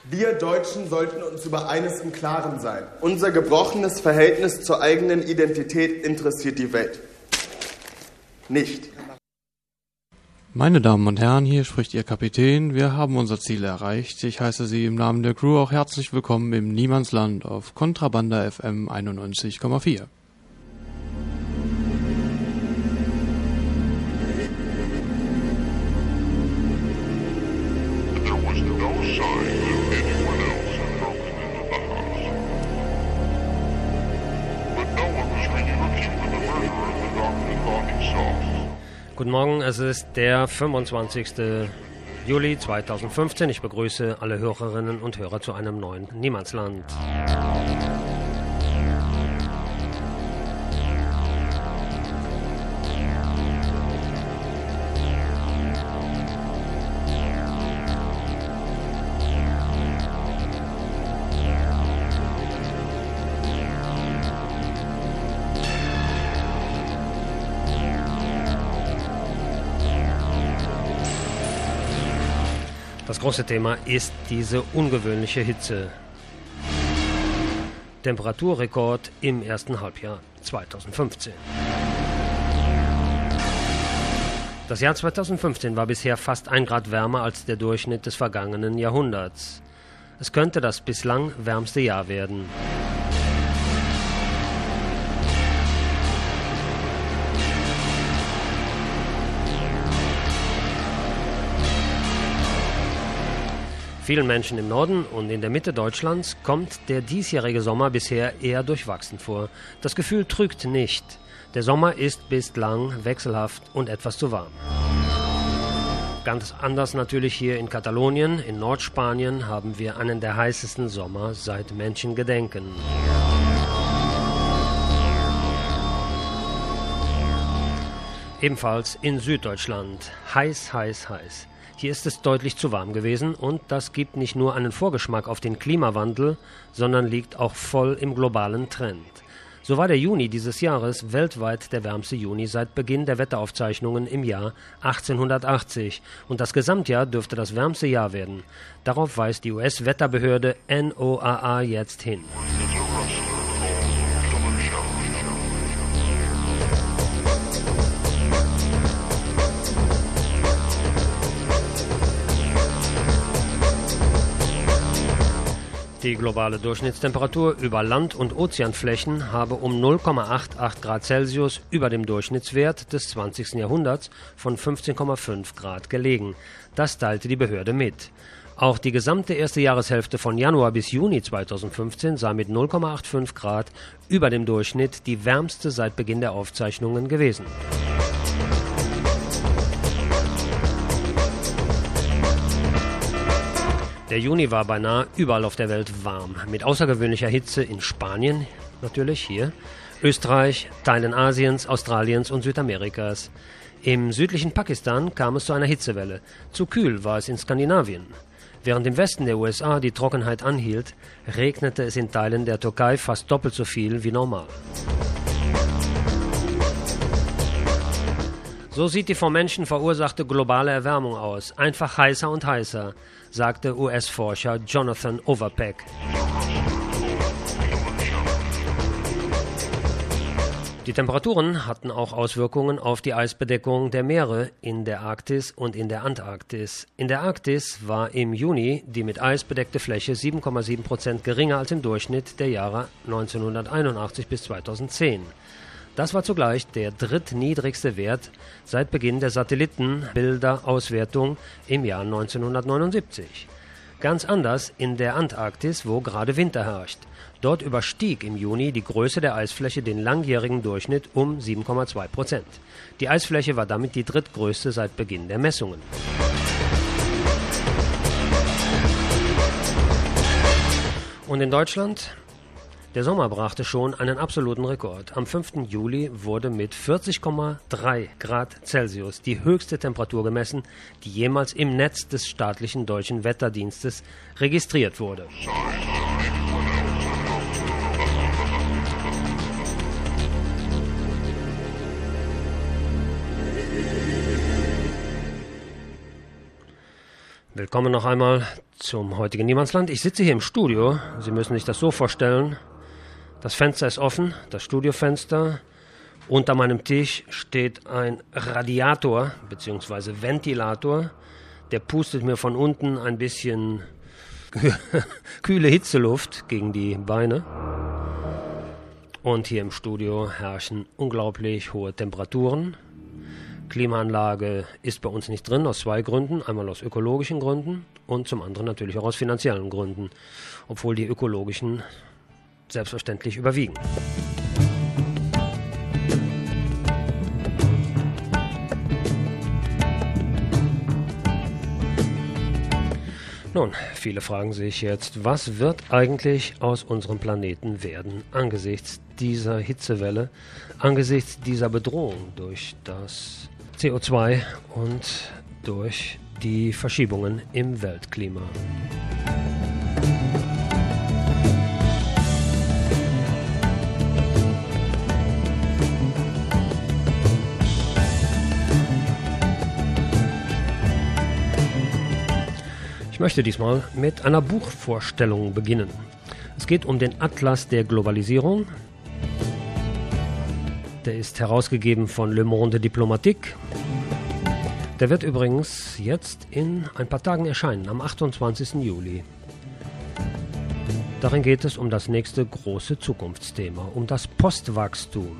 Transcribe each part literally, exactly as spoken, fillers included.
Wir Deutschen sollten uns über eines im Klaren sein. Unser gebrochenes Verhältnis zur eigenen Identität interessiert die Welt nicht. Meine Damen und Herren, hier spricht Ihr Kapitän. Wir haben unser Ziel erreicht. Ich heiße Sie im Namen der Crew auch herzlich willkommen im Niemandsland auf Kontrabanda F M einundneunzig Komma vier. Guten Morgen, es ist der fünfundzwanzigste Juli zweitausendfünfzehn. Ich begrüße alle Hörerinnen und Hörer zu einem neuen Niemandsland. Das große Thema ist diese ungewöhnliche Hitze. Temperaturrekord im ersten Halbjahr zweitausendfünfzehn. Das Jahr zweitausendfünfzehn war bisher fast ein Grad wärmer als der Durchschnitt des vergangenen Jahrhunderts. Es könnte das bislang wärmste Jahr werden. Vielen Menschen im Norden und in der Mitte Deutschlands kommt der diesjährige Sommer bisher eher durchwachsen vor. Das Gefühl trügt nicht. Der Sommer ist bislang wechselhaft und etwas zu warm. Ganz anders natürlich hier in Katalonien. In Nordspanien haben wir einen der heißesten Sommer seit Menschengedenken. Ebenfalls in Süddeutschland. Heiß, heiß, heiß. Hier ist es deutlich zu warm gewesen und das gibt nicht nur einen Vorgeschmack auf den Klimawandel, sondern liegt auch voll im globalen Trend. So war der Juni dieses Jahres weltweit der wärmste Juni seit Beginn der Wetteraufzeichnungen im Jahr achtzehnhundertachtzig und das Gesamtjahr dürfte das wärmste Jahr werden. Darauf weist die U S-Wetterbehörde N O A A jetzt hin. Die globale Durchschnittstemperatur über Land- und Ozeanflächen habe um null Komma achtundachtzig Grad Celsius über dem Durchschnittswert des zwanzigsten Jahrhunderts von fünfzehn Komma fünf Grad gelegen. Das teilte die Behörde mit. Auch die gesamte erste Jahreshälfte von Januar bis Juni zweitausendfünfzehn sah mit null Komma fünfundachtzig Grad über dem Durchschnitt die wärmste seit Beginn der Aufzeichnungen gewesen. Der Juni war beinahe überall auf der Welt warm, mit außergewöhnlicher Hitze in Spanien, natürlich hier, Österreich, Teilen Asiens, Australiens und Südamerikas. Im südlichen Pakistan kam es zu einer Hitzewelle. Zu kühl war es in Skandinavien. Während im Westen der U S A die Trockenheit anhielt, regnete es in Teilen der Türkei fast doppelt so viel wie normal. So sieht die vom Menschen verursachte globale Erwärmung aus. Einfach heißer und heißer, sagte U S-Forscher Jonathan Overpeck. Die Temperaturen hatten auch Auswirkungen auf die Eisbedeckung der Meere in der Arktis und in der Antarktis. In der Arktis war im Juni die mit Eis bedeckte Fläche sieben Komma sieben Prozent geringer als im Durchschnitt der Jahre neunzehnhunderteinundachtzig bis zweitausendzehn. Das war zugleich der drittniedrigste Wert seit Beginn der Satellitenbilderauswertung im Jahr neunzehnhundertneunundsiebzig. Ganz anders in der Antarktis, wo gerade Winter herrscht. Dort überstieg im Juni die Größe der Eisfläche den langjährigen Durchschnitt um sieben Komma zwei Prozent. Die Eisfläche war damit die drittgrößte seit Beginn der Messungen. Und in Deutschland? Der Sommer brachte schon einen absoluten Rekord. Am fünften Juli wurde mit vierzig Komma drei Grad Celsius die höchste Temperatur gemessen, die jemals im Netz des staatlichen deutschen Wetterdienstes registriert wurde. Willkommen noch einmal zum heutigen Niemandsland. Ich sitze hier im Studio. Sie müssen sich das so vorstellen. Das Fenster ist offen, das Studiofenster. Unter meinem Tisch steht ein Radiator bzw. Ventilator. Der pustet mir von unten ein bisschen kühle Hitzeluft gegen die Beine. Und hier im Studio herrschen unglaublich hohe Temperaturen. Klimaanlage ist bei uns nicht drin, aus zwei Gründen. Einmal aus ökologischen Gründen und zum anderen natürlich auch aus finanziellen Gründen, obwohl die ökologischen selbstverständlich überwiegen. Nun, viele fragen sich jetzt, was wird eigentlich aus unserem Planeten werden angesichts dieser Hitzewelle, angesichts dieser Bedrohung durch das C O zwei und durch die Verschiebungen im Weltklima. Ich möchte diesmal mit einer Buchvorstellung beginnen. Es geht um den Atlas der Globalisierung. Der ist herausgegeben von Le Monde Diplomatique. Der wird übrigens jetzt in ein paar Tagen erscheinen, am achtundzwanzigsten Juli. Darin geht es um das nächste große Zukunftsthema, um das Postwachstum.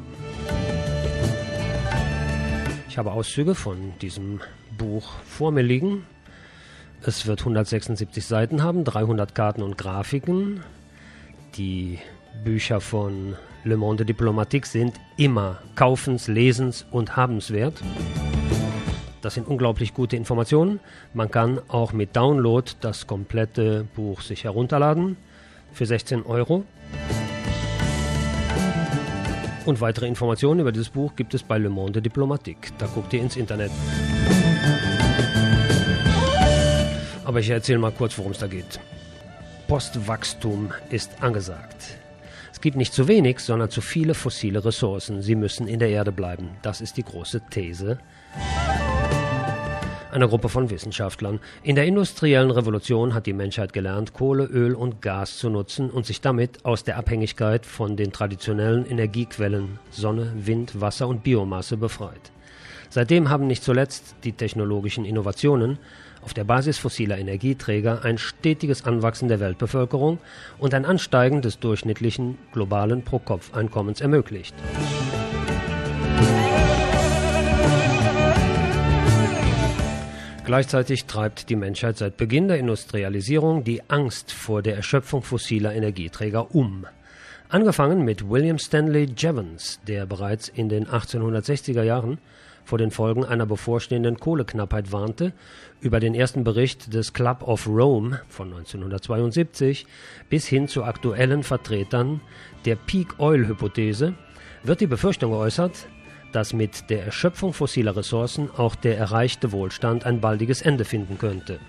Ich habe Auszüge von diesem Buch vor mir liegen. Es wird hundertsechsundsiebzig Seiten haben, dreihundert Karten und Grafiken. Die Bücher von Le Monde Diplomatique sind immer kaufens-, lesens- und habenswert. Das sind unglaublich gute Informationen. Man kann auch mit Download das komplette Buch sich herunterladen für sechzehn Euro. Und weitere Informationen über dieses Buch gibt es bei Le Monde Diplomatique. Da guckt ihr ins Internet. Aber ich erzähle mal kurz, worum es da geht. Postwachstum ist angesagt. Es gibt nicht zu wenig, sondern zu viele fossile Ressourcen. Sie müssen in der Erde bleiben. Das ist die große These einer Gruppe von Wissenschaftlern. In der industriellen Revolution hat die Menschheit gelernt, Kohle, Öl und Gas zu nutzen und sich damit aus der Abhängigkeit von den traditionellen Energiequellen Sonne, Wind, Wasser und Biomasse befreit. Seitdem haben nicht zuletzt die technologischen Innovationen auf der Basis fossiler Energieträger ein stetiges Anwachsen der Weltbevölkerung und ein Ansteigen des durchschnittlichen globalen Pro-Kopf-Einkommens ermöglicht. Gleichzeitig treibt die Menschheit seit Beginn der Industrialisierung die Angst vor der Erschöpfung fossiler Energieträger um. Angefangen mit William Stanley Jevons, der bereits in den achtzehnhundertsechziger Jahren vor den Folgen einer bevorstehenden Kohleknappheit warnte, über den ersten Bericht des Club of Rome von neunzehnhundertzweiundsiebzig bis hin zu aktuellen Vertretern der Peak-Oil-Hypothese, wird die Befürchtung geäußert, dass mit der Erschöpfung fossiler Ressourcen auch der erreichte Wohlstand ein baldiges Ende finden könnte.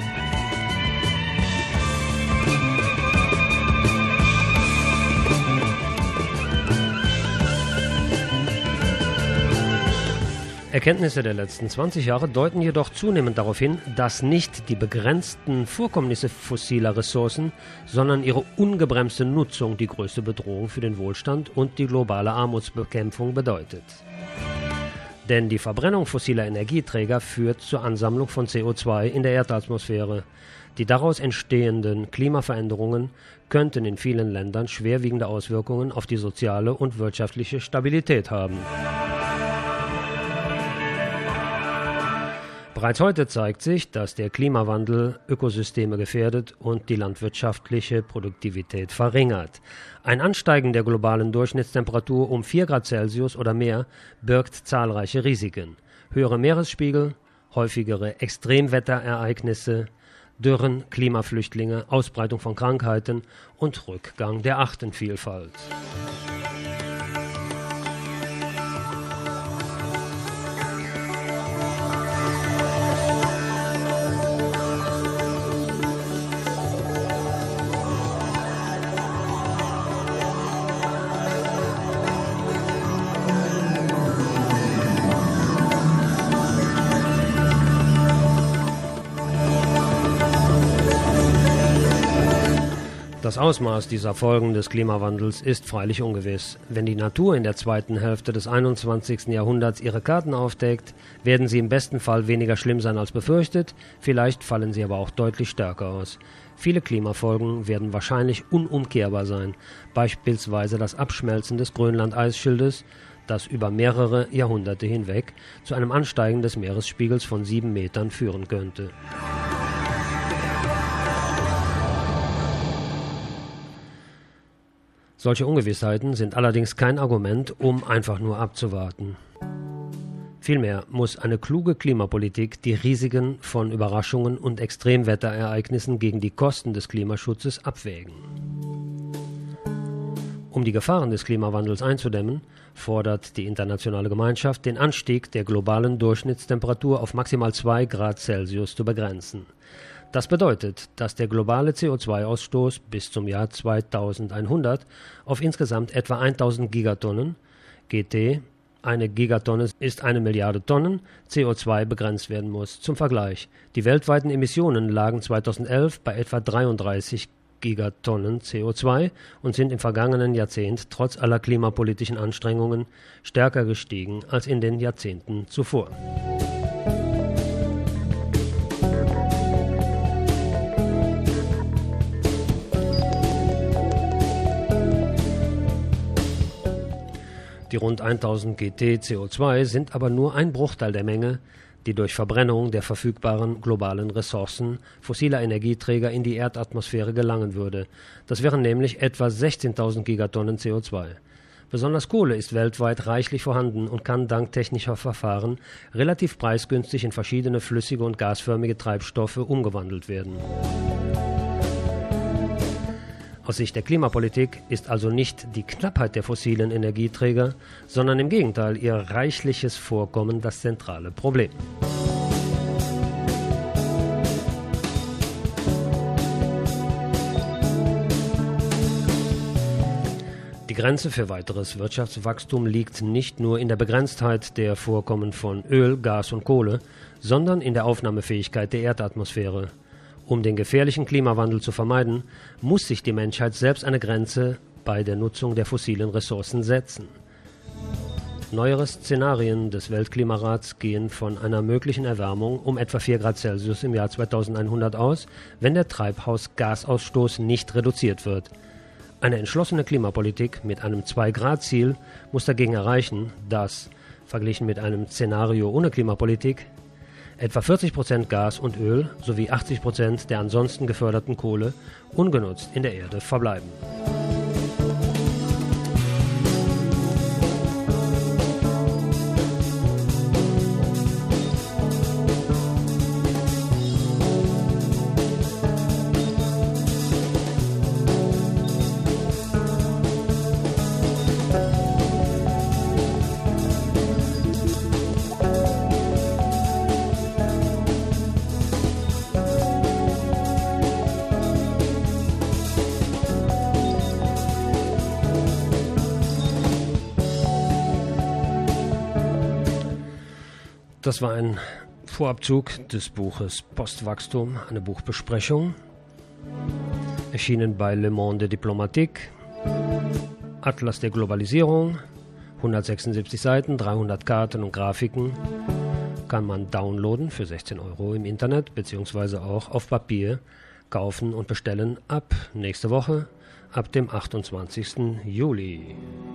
Erkenntnisse der letzten zwanzig Jahre deuten jedoch zunehmend darauf hin, dass nicht die begrenzten Vorkommnisse fossiler Ressourcen, sondern ihre ungebremste Nutzung die größte Bedrohung für den Wohlstand und die globale Armutsbekämpfung bedeutet. Denn die Verbrennung fossiler Energieträger führt zur Ansammlung von C O zwei in der Erdatmosphäre. Die daraus entstehenden Klimaveränderungen könnten in vielen Ländern schwerwiegende Auswirkungen auf die soziale und wirtschaftliche Stabilität haben. Bereits heute zeigt sich, dass der Klimawandel Ökosysteme gefährdet und die landwirtschaftliche Produktivität verringert. Ein Ansteigen der globalen Durchschnittstemperatur um vier Grad Celsius oder mehr birgt zahlreiche Risiken. Höhere Meeresspiegel, häufigere Extremwetterereignisse, Dürren, Klimaflüchtlinge, Ausbreitung von Krankheiten und Rückgang der Artenvielfalt. Das Ausmaß dieser Folgen des Klimawandels ist freilich ungewiss. Wenn die Natur in der zweiten Hälfte des einundzwanzigsten Jahrhunderts ihre Karten aufdeckt, werden sie im besten Fall weniger schlimm sein als befürchtet, vielleicht fallen sie aber auch deutlich stärker aus. Viele Klimafolgen werden wahrscheinlich unumkehrbar sein, beispielsweise das Abschmelzen des Grönland-Eisschildes, das über mehrere Jahrhunderte hinweg zu einem Ansteigen des Meeresspiegels von sieben Metern führen könnte. Solche Ungewissheiten sind allerdings kein Argument, um einfach nur abzuwarten. Vielmehr muss eine kluge Klimapolitik die Risiken von Überraschungen und Extremwetterereignissen gegen die Kosten des Klimaschutzes abwägen. Um die Gefahren des Klimawandels einzudämmen, fordert die internationale Gemeinschaft, den Anstieg der globalen Durchschnittstemperatur auf maximal zwei Grad Celsius zu begrenzen. Das bedeutet, dass der globale C O zwei Ausstoß bis zum Jahr zweitausendeinhundert auf insgesamt etwa tausend Gigatonnen, G T, eine Gigatonne ist eine Milliarde Tonnen, C O zwei begrenzt werden muss. Zum Vergleich, die weltweiten Emissionen lagen zweitausendelf bei etwa dreiunddreißig Gigatonnen C O zwei und sind im vergangenen Jahrzehnt trotz aller klimapolitischen Anstrengungen stärker gestiegen als in den Jahrzehnten zuvor. Die rund tausend G T C O zwei sind aber nur ein Bruchteil der Menge, die durch Verbrennung der verfügbaren globalen Ressourcen fossiler Energieträger in die Erdatmosphäre gelangen würde. Das wären nämlich etwa sechzehntausend Gigatonnen C O zwei. Besonders Kohle ist weltweit reichlich vorhanden und kann dank technischer Verfahren relativ preisgünstig in verschiedene flüssige und gasförmige Treibstoffe umgewandelt werden. Aus Sicht der Klimapolitik ist also nicht die Knappheit der fossilen Energieträger, sondern im Gegenteil ihr reichliches Vorkommen das zentrale Problem. Die Grenze für weiteres Wirtschaftswachstum liegt nicht nur in der Begrenztheit der Vorkommen von Öl, Gas und Kohle, sondern in der Aufnahmefähigkeit der Erdatmosphäre. Um den gefährlichen Klimawandel zu vermeiden, muss sich die Menschheit selbst eine Grenze bei der Nutzung der fossilen Ressourcen setzen. Neuere Szenarien des Weltklimarats gehen von einer möglichen Erwärmung um etwa vier Grad Celsius im Jahr zweitausendeinhundert aus, wenn der Treibhausgasausstoß nicht reduziert wird. Eine entschlossene Klimapolitik mit einem zwei Grad Ziel muss dagegen erreichen, dass, verglichen mit einem Szenario ohne Klimapolitik, etwa vierzig Prozent Gas und Öl sowie achtzig Prozent der ansonsten geförderten Kohle ungenutzt in der Erde verbleiben. Das war ein Vorabzug des Buches Postwachstum, eine Buchbesprechung, erschienen bei Le Monde Diplomatique, Atlas der Globalisierung, hundertsechsundsiebzig Seiten, dreihundert Karten und Grafiken, kann man downloaden für sechzehn Euro im Internet, beziehungsweise auch auf Papier kaufen und bestellen ab nächste Woche, ab dem achtundzwanzigsten Juli.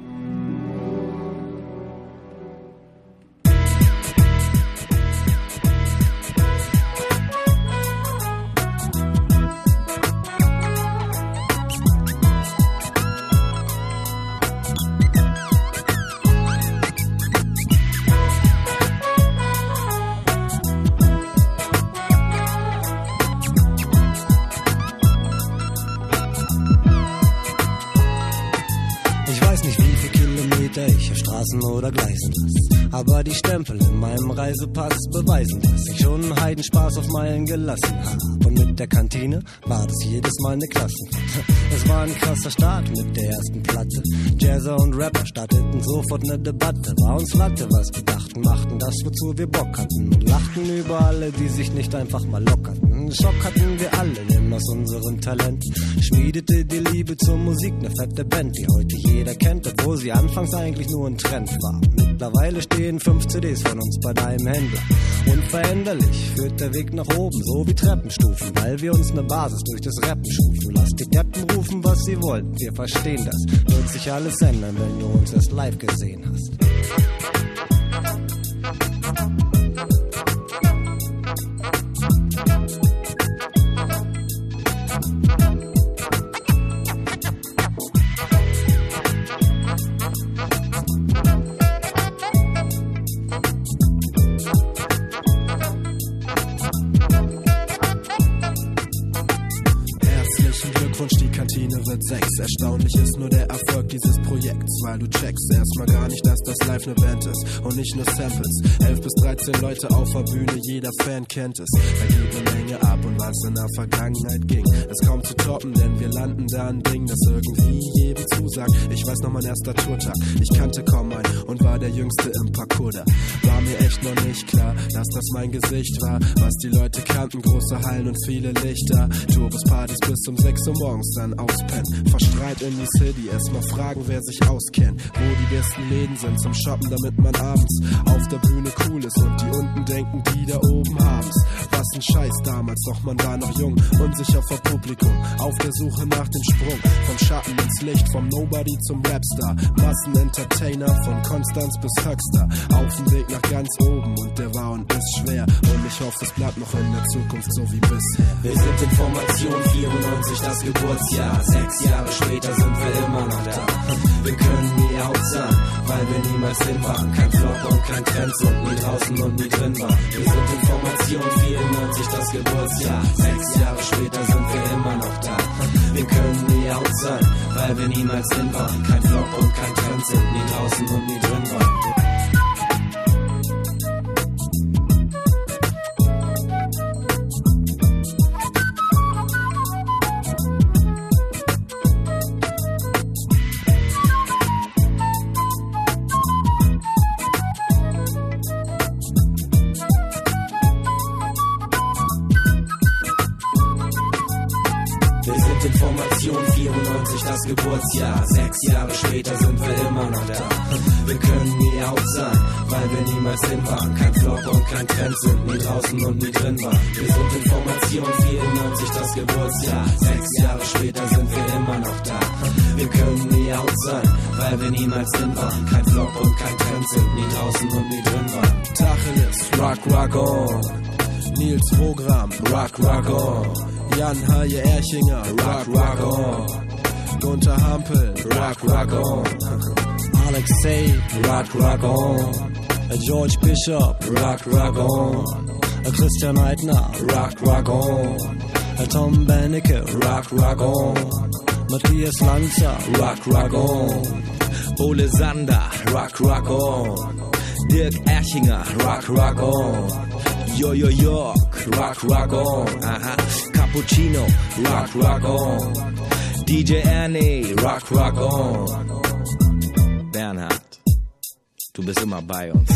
Ich auf Straßen oder Gleisen lass. Aber die Stempel in meinem Reisepass beweisen, dass ich schon einen Heidenspaß auf Meilen gelassen hab. Und mit der Kantine war das jedes Mal eine Klassenfahrt. Es war ein krasser Start mit der ersten Platte. Jazzer und Rapper starteten sofort eine Debatte. War uns Latte, was wir dachten, machten das, wozu wir Bock hatten. Und lachten über alle, die sich nicht einfach mal lockerten. einen Schock hatten wir alle, nimm aus unserem Talent. Schmiedete die Liebe zur Musik, ne fette Band, die heute jeder kennt, obwohl sie anfangs eigentlich nur ein Trend war. Mittlerweile stehen fünf C Ds von uns bei deinem Händler. Unveränderlich führt der Weg nach oben, so wie Treppenstufen, weil wir uns ne Basis durch das Rappen schufen. Lass die Deppen rufen, was sie wollen, wir verstehen das. Wird sich alles ändern, wenn du uns erst live gesehen hast. Sechs. Erstaunlich ist nur der Erfolg dieses Projekts, weil du checkst erstmal gar nicht, dass das live ne Band ist und nicht nur Samples. Elf bis dreizehn Leute auf der Bühne, jeder Fan kennt es. Da geht eine Menge ab und was in der Vergangenheit ging, ist kaum zu toppen, denn wir landen da ein Ding, das irgendwie jedem zusagt. Ich weiß noch mein erster Tourtag, ich kannte kaum einen und war der Jüngste im Parcours da. War mir echt noch nicht klar, dass das mein Gesicht war, was die Leute kannten, große Hallen und viele Lichter. Tourispartys bis um sechs Uhr morgens, dann auspennen. Verstrahlt in die City, erstmal fragen, wer sich auskennt, wo die besten Läden sind zum Shoppen, damit man abends auf der Bühne cool ist und die unten denken, die da oben haben's. Was ein Scheiß damals, doch man war noch jung, unsicher vor Publikum, auf der Suche nach dem Sprung, vom Schatten ins Licht, vom Nobody zum Rapstar, Massenentertainer von Konstanz bis Höxter, auf dem Weg nach ganz oben und der war und ist schwer und ich hoffe, es bleibt noch in der Zukunft so wie bisher. Wir sind in Formation vierundneunzig, das Geburtsjahr, sechs Jahre später sind wir immer noch da. Wir können nie out sein, weil wir niemals hin waren. Kein Flop und kein Trend und nie draußen und nie drin waren. Wir sind in Formation vierundneunzig, das Geburtsjahr. Sechs Jahre später sind wir immer noch da. Wir können nie out sein, weil wir niemals hin waren. Kein Flop und kein Trend sind nie draußen und nie drin waren. Das Geburtsjahr, sechs Jahre später sind wir immer noch da. Wir können nie out sein, weil wir niemals hin waren. Kein Flop und kein Trend sind nie draußen und nie drin waren. Wir sind in Formation vierundneunzig, das Geburtsjahr. Sechs Jahre später sind wir immer noch da. Wir können nie out sein, weil wir niemals hin waren. Kein Flop und kein Trend sind nie draußen und nie drin waren. Tacheles, rock, rock on. Nils Programm, rock, rock on. Jan Haje Erchinger, rock, rock on. Gunter Hampel, rock, rock on. Alexei, rock, rock on. George Bishop, rock, rock on. Christian Eitner, rock, rock on. Tom Benecke, rock, rock on. Matthias Lanzer, rock, rock on. Ole Sander, rock, rock on. Dirk Erchinger, rock, rock on. Jojo York, rock, rock on. Aha. Cappuccino, rock, rock on. D J Ernie, rock, rock on. Bernhard, du bist immer bei uns.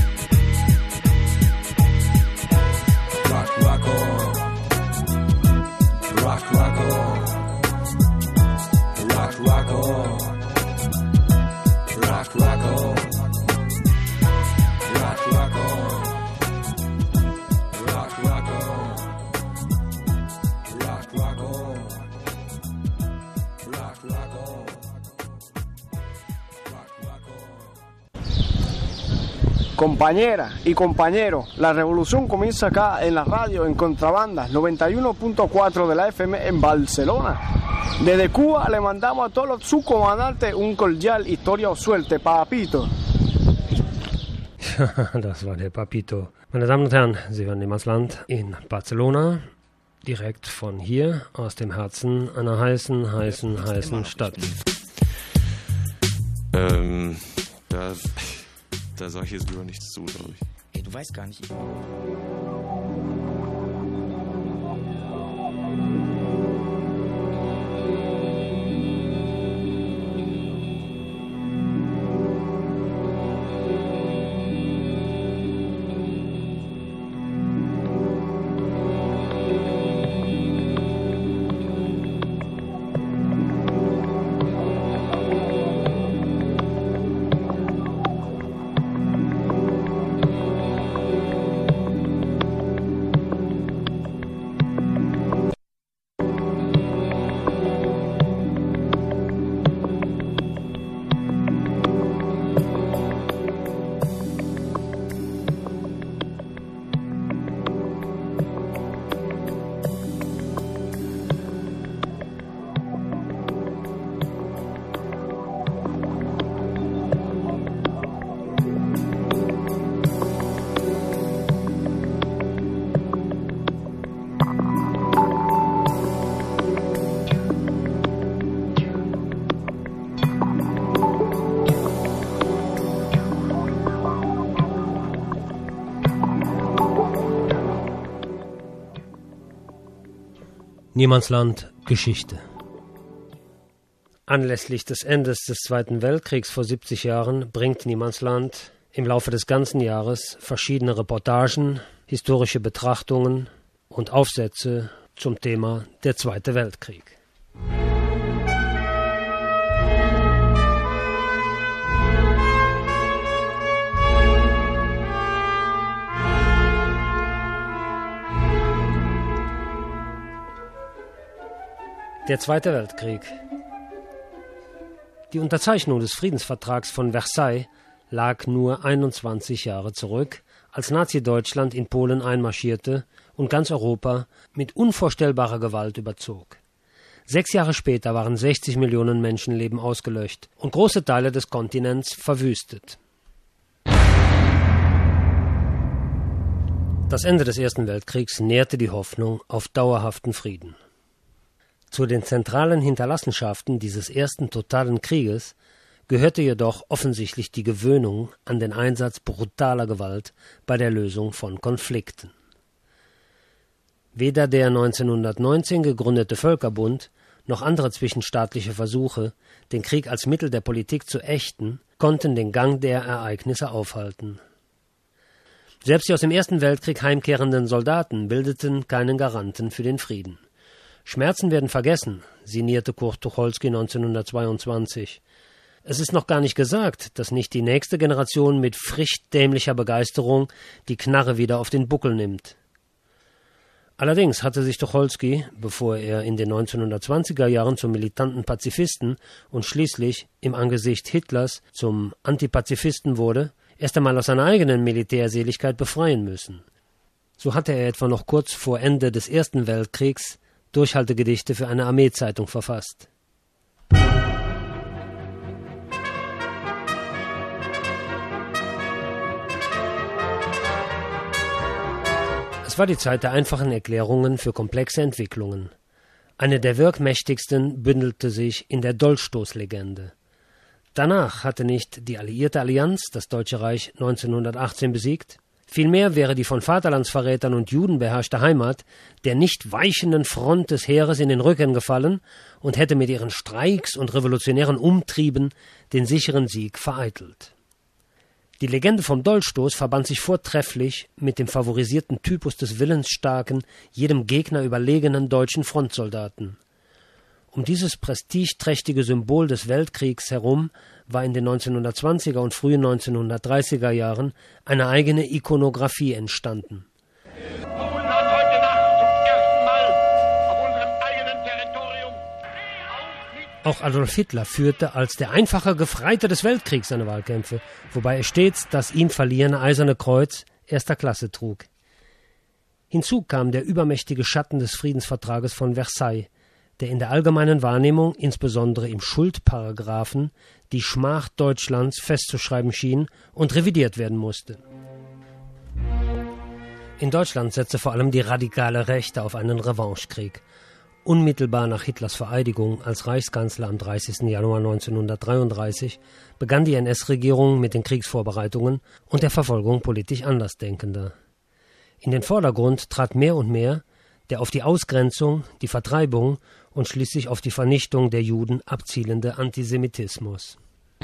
Rock, rock on. Rock, rock on. Rock, rock on. Rock, rock on. Rock, rock on. Rock, rock on. Rock, rock on. Compañeras y compañeros, la revolución comienza acá en la radio, en Contrabanda, noventa y uno punto cuatro de la F M en Barcelona. Desde Cuba le mandamos a todos los subcomandantes un cordial Historia o Suerte, Papito. Das war der Papito. Meine Damen und Herren, Sie hören Niemandsland in Barcelona, direkt von hier, aus dem Herzen einer heißen, heißen, heißen Stadt. Ähm, da, da sag ich jetzt lieber nichts zu, glaube ich. Ey, du weißt gar nicht. Niemandsland Geschichte. Anlässlich des Endes des Zweiten Weltkriegs vor siebzig Jahren bringt Niemandsland im Laufe des ganzen Jahres verschiedene Reportagen, historische Betrachtungen und Aufsätze zum Thema der Zweite Weltkrieg. Der Zweite Weltkrieg. Die Unterzeichnung des Friedensvertrags von Versailles lag nur einundzwanzig Jahre zurück, als Nazi-Deutschland in Polen einmarschierte und ganz Europa mit unvorstellbarer Gewalt überzog. Sechs Jahre später waren sechzig Millionen Menschenleben ausgelöscht und große Teile des Kontinents verwüstet. Das Ende des Ersten Weltkriegs nährte die Hoffnung auf dauerhaften Frieden. Zu den zentralen Hinterlassenschaften dieses ersten totalen Krieges gehörte jedoch offensichtlich die Gewöhnung an den Einsatz brutaler Gewalt bei der Lösung von Konflikten. Weder der neunzehnhundertneunzehn gegründete Völkerbund noch andere zwischenstaatliche Versuche, den Krieg als Mittel der Politik zu ächten, konnten den Gang der Ereignisse aufhalten. Selbst die aus dem Ersten Weltkrieg heimkehrenden Soldaten bildeten keinen Garanten für den Frieden. Schmerzen werden vergessen, sinnierte Kurt Tucholsky neunzehnhundertzweiundzwanzig. Es ist noch gar nicht gesagt, dass nicht die nächste Generation mit frisch dämlicher Begeisterung die Knarre wieder auf den Buckel nimmt. Allerdings hatte sich Tucholsky, bevor er in den neunzehnhundertzwanziger Jahren zum militanten Pazifisten und schließlich im Angesicht Hitlers zum Antipazifisten wurde, erst einmal aus seiner eigenen Militärseligkeit befreien müssen. So hatte er etwa noch kurz vor Ende des Ersten Weltkriegs Durchhaltegedichte für eine Armeezeitung verfasst. Es war die Zeit der einfachen Erklärungen für komplexe Entwicklungen. Eine der wirkmächtigsten bündelte sich in der Dolchstoßlegende. Danach hatte nicht die Alliierte Allianz das Deutsche Reich neunzehnhundertachtzehn besiegt, vielmehr wäre die von Vaterlandsverrätern und Juden beherrschte Heimat der nicht weichenden Front des Heeres in den Rücken gefallen und hätte mit ihren Streiks und revolutionären Umtrieben den sicheren Sieg vereitelt. Die Legende vom Dolchstoß verband sich vortrefflich mit dem favorisierten Typus des willensstarken, jedem Gegner überlegenen deutschen Frontsoldaten. Um dieses prestigeträchtige Symbol des Weltkriegs herum war in den neunzehnhundertzwanziger und frühen neunzehnhundertdreißiger Jahren eine eigene Ikonographie entstanden. Polen hat heute Nacht zum ersten Mal auf unserem eigenen Territorium. Auch Adolf Hitler führte als der einfache Gefreite des Weltkriegs seine Wahlkämpfe, wobei er stets das ihm verliehene Eiserne Kreuz erster Klasse trug. Hinzu kam der übermächtige Schatten des Friedensvertrages von Versailles, der in der allgemeinen Wahrnehmung, insbesondere im Schuldparagraphen, die Schmach Deutschlands festzuschreiben schien und revidiert werden musste. In Deutschland setzte vor allem die radikale Rechte auf einen Revanchekrieg. Unmittelbar nach Hitlers Vereidigung als Reichskanzler am dreißigsten Januar neunzehnhundertdreiunddreißig begann die N S-Regierung mit den Kriegsvorbereitungen und der Verfolgung politisch Andersdenkender. In den Vordergrund trat mehr und mehr der auf die Ausgrenzung, die Vertreibung und schließlich auf die Vernichtung der Juden abzielende Antisemitismus.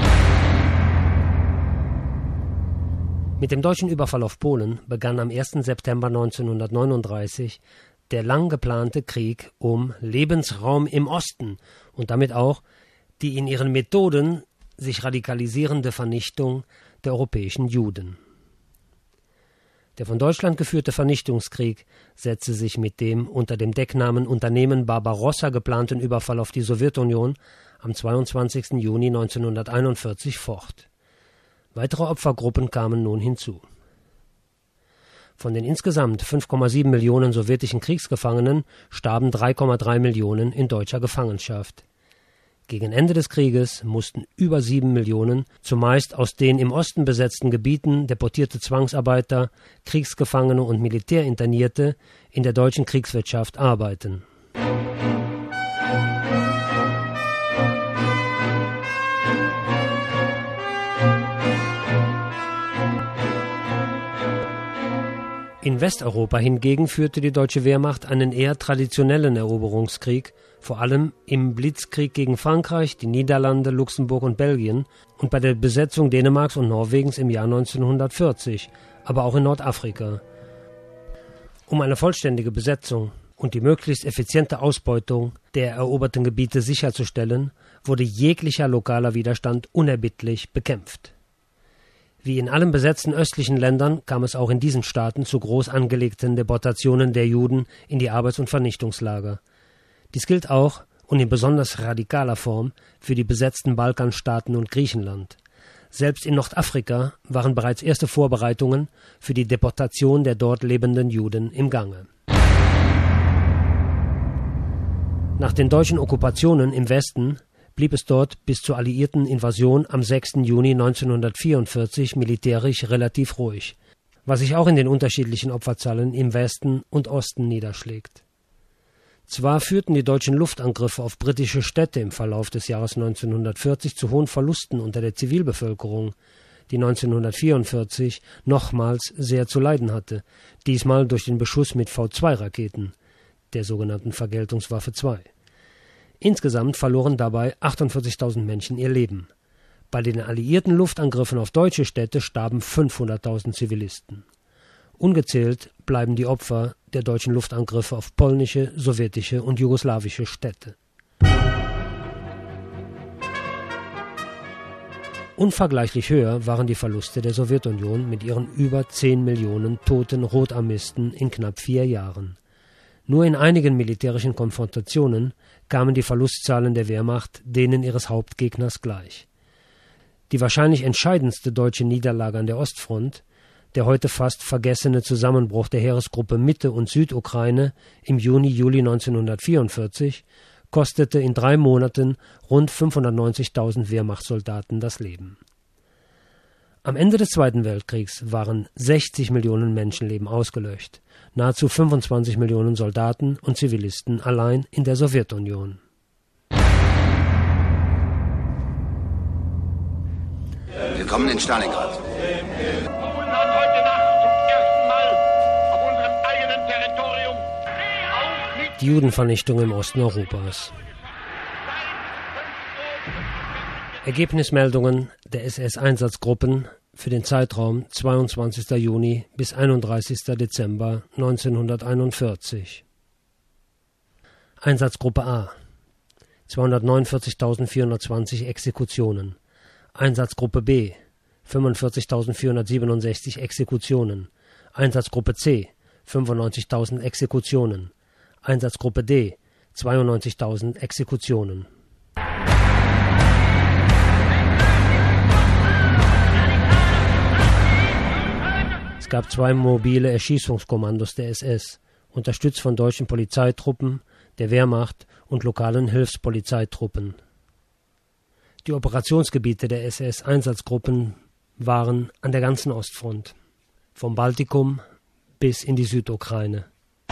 Mit dem deutschen Überfall auf Polen begann am ersten September neunzehnhundertneununddreißig der lang geplante Krieg um Lebensraum im Osten und damit auch die in ihren Methoden sich radikalisierende Vernichtung der europäischen Juden. Der von Deutschland geführte Vernichtungskrieg setzte sich mit dem unter dem Decknamen Unternehmen Barbarossa geplanten Überfall auf die Sowjetunion am zweiundzwanzigsten Juni neunzehnhunderteinundvierzig fort. Weitere Opfergruppen kamen nun hinzu. Von den insgesamt fünf Komma sieben Millionen sowjetischen Kriegsgefangenen starben drei Komma drei Millionen in deutscher Gefangenschaft. Gegen Ende des Krieges mussten über sieben Millionen, zumeist aus den im Osten besetzten Gebieten, deportierte Zwangsarbeiter, Kriegsgefangene und Militärinternierte in der deutschen Kriegswirtschaft arbeiten. In In Westeuropa hingegen führte die deutsche Wehrmacht einen eher traditionellen Eroberungskrieg, vor allem im Blitzkrieg gegen Frankreich, die Niederlande, Luxemburg und Belgien und bei der Besetzung Dänemarks und Norwegens im Jahr neunzehnhundertvierzig, aber auch in Nordafrika. Um eine vollständige Besetzung und die möglichst effiziente Ausbeutung der eroberten Gebiete sicherzustellen, wurde jeglicher lokaler Widerstand unerbittlich bekämpft. Wie in allen besetzten östlichen Ländern kam es auch in diesen Staaten zu groß angelegten Deportationen der Juden in die Arbeits- und Vernichtungslager. Dies gilt auch, und in besonders radikaler Form, für die besetzten Balkanstaaten und Griechenland. Selbst in Nordafrika waren bereits erste Vorbereitungen für die Deportation der dort lebenden Juden im Gange. Nach den deutschen Okkupationen im Westen blieb es dort bis zur alliierten Invasion am sechsten Juni neunzehnhundertvierundvierzig militärisch relativ ruhig, was sich auch in den unterschiedlichen Opferzahlen im Westen und Osten niederschlägt. Zwar führten die deutschen Luftangriffe auf britische Städte im Verlauf des Jahres neunzehnhundertvierzig zu hohen Verlusten unter der Zivilbevölkerung, die neunzehnhundertvierundvierzig nochmals sehr zu leiden hatte, diesmal durch den Beschuss mit V zwei Raketen, der sogenannten Vergeltungswaffe zwei. Insgesamt verloren dabei achtundvierzigtausend Menschen ihr Leben. Bei den alliierten Luftangriffen auf deutsche Städte starben fünfhunderttausend Zivilisten. Ungezählt bleiben die Opfer der deutschen Luftangriffe auf polnische, sowjetische und jugoslawische Städte. Unvergleichlich höher waren die Verluste der Sowjetunion mit ihren über zehn Millionen toten Rotarmisten in knapp vier Jahren. Nur in einigen militärischen Konfrontationen kamen die Verlustzahlen der Wehrmacht denen ihres Hauptgegners gleich. Die wahrscheinlich entscheidendste deutsche Niederlage an der Ostfront, der heute fast vergessene Zusammenbruch der Heeresgruppe Mitte und Südukraine im Juni-Juli neunzehnhundertvierundvierzig, kostete in drei Monaten rund fünfhundertneunzigtausend Wehrmachtssoldaten das Leben. Am Ende des Zweiten Weltkriegs waren sechzig Millionen Menschenleben ausgelöscht, nahezu fünfundzwanzig Millionen Soldaten und Zivilisten allein in der Sowjetunion. Willkommen in Stalingrad. Polen hat heute Nacht zum ersten Mal auf unserem eigenen Territorium Die Judenvernichtung im Osten Europas. Ergebnismeldungen der S S-Einsatzgruppen für den Zeitraum zweiundzwanzigster Juni bis einunddreißigster Dezember neunzehnhunderteinundvierzig. Einsatzgruppe A: zweihundertneunundvierzigtausendvierhundertzwanzig Exekutionen. Einsatzgruppe B: fünfundvierzigtausendvierhundertsiebenundsechzig Exekutionen. Einsatzgruppe C: fünfundneunzigtausend Exekutionen. Einsatzgruppe D: zweiundneunzigtausend Exekutionen. Es gab zwei mobile Erschießungskommandos der S S, unterstützt von deutschen Polizeitruppen, der Wehrmacht und lokalen Hilfspolizeitruppen. Die Operationsgebiete der S S-Einsatzgruppen waren an der ganzen Ostfront, vom Baltikum bis in die Südukraine.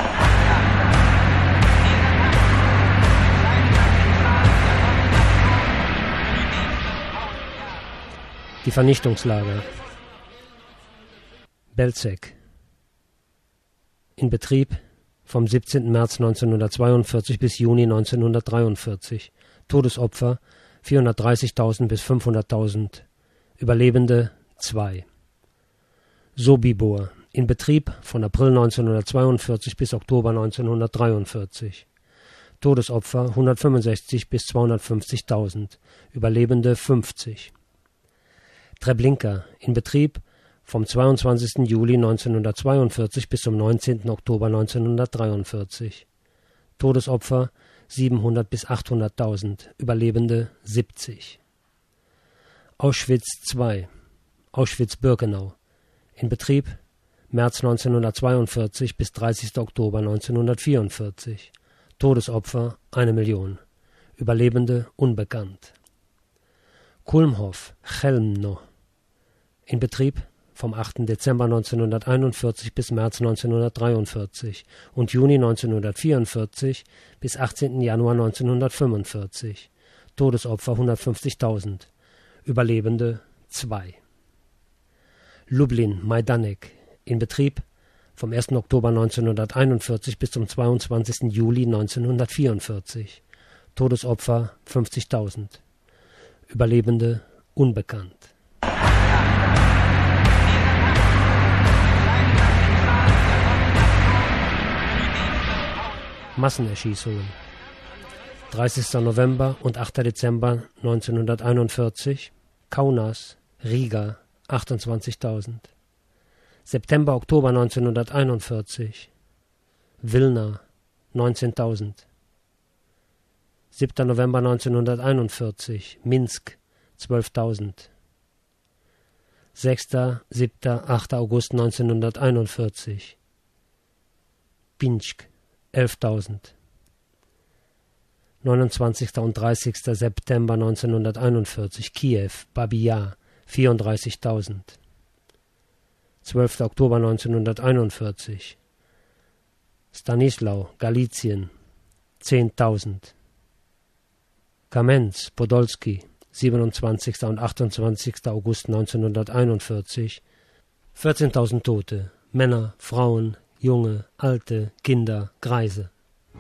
Die Vernichtungslager. Belzec. In Betrieb vom siebzehnten März neunzehnhundertzweiundvierzig bis Juni neunzehnhundertdreiundvierzig. Todesopfer vierhundertdreißigtausend bis fünfhunderttausend. Überlebende zwei. Sobibor. In Betrieb von April neunzehnhundertzweiundvierzig bis Oktober neunzehnhundertdreiundvierzig. Todesopfer hundertfünfundsechzig bis zweihundertfünfzigtausend. Überlebende fünfzig. Treblinka. In Betrieb vom zweiundzwanzigsten Juli neunzehnhundertzweiundvierzig bis zum neunzehnten Oktober neunzehnhundertdreiundvierzig. Todesopfer siebenhundert bis achthunderttausend, Überlebende siebzig. Auschwitz zwei. Auschwitz-Birkenau. In Betrieb März neunzehnhundertzweiundvierzig bis dreißigster Oktober neunzehnhundertvierundvierzig. Todesopfer eine Million. Überlebende unbekannt. Kulmhof, Chełmno. In Betrieb vom achten Dezember neunzehnhunderteinundvierzig bis März neunzehnhundertdreiundvierzig und Juni neunzehnhundertvierundvierzig bis achtzehnten Januar neunzehnhundertfünfundvierzig. Todesopfer hundertfünfzigtausend. Überlebende zwei. Lublin, Majdanek. In Betrieb vom ersten Oktober neunzehnhunderteinundvierzig bis zum zweiundzwanzigsten Juli neunzehnhundertvierundvierzig. Todesopfer fünfzigtausend. Überlebende unbekannt. Massenerschießungen. dreißigster November und achter Dezember neunzehnhunderteinundvierzig. Kaunas, Riga, achtundzwanzigtausend. September, Oktober neunzehnhunderteinundvierzig. Wilna, neunzehntausend. siebter November neunzehnhunderteinundvierzig. Minsk, zwölftausend. sechster, siebter, achter August neunzehnhunderteinundvierzig. Pinsk, elftausend. neunundzwanzigster und dreißigster September neunzehnhunderteinundvierzig. Kiew, Babi Yar, vierunddreißigtausend. zwölfter Oktober neunzehnhunderteinundvierzig. Stanislau, Galizien, zehntausend. Kamenz, Podolski, siebenundzwanzigster und achtundzwanzigster August neunzehnhunderteinundvierzig. vierzehntausend Tote, Männer, Frauen, Junge, Alte, Kinder, Greise.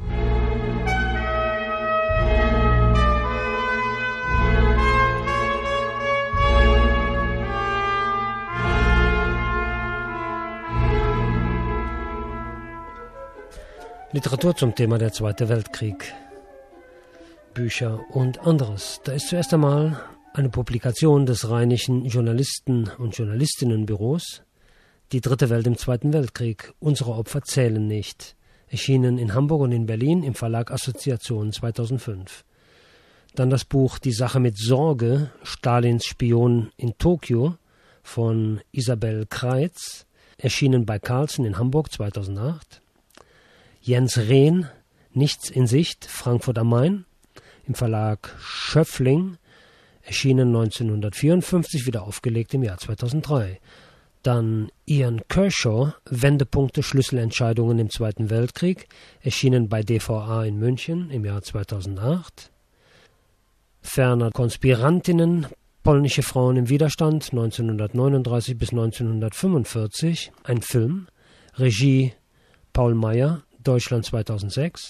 Literatur zum Thema der Zweite Weltkrieg. Bücher und anderes. Da ist zuerst einmal eine Publikation des Rheinischen Journalisten- und Journalistinnenbüros, Die dritte Welt im Zweiten Weltkrieg. Unsere Opfer zählen nicht. Erschienen in Hamburg und in Berlin im Verlag Assoziation zweitausendfünf. Dann das Buch Die Sache mit Sorge, Stalins Spion in Tokio von Isabel Kreitz, erschienen bei Carlsen in Hamburg zweitausendacht. Jens Rehn, Nichts in Sicht, Frankfurt am Main, im Verlag Schöffling, erschienen neunzehnhundertvierundfünfzig, wieder aufgelegt im Jahr zweitausenddrei. Dann Ian Kershaw, Wendepunkte, Schlüsselentscheidungen im Zweiten Weltkrieg, erschienen bei D V A in München im Jahr zweitausendacht. Ferner Konspirantinnen, polnische Frauen im Widerstand, neunzehnhundertneununddreißig bis neunzehnhundertfünfundvierzig, ein Film, Regie Paul Meyer, Deutschland zweitausendsechs.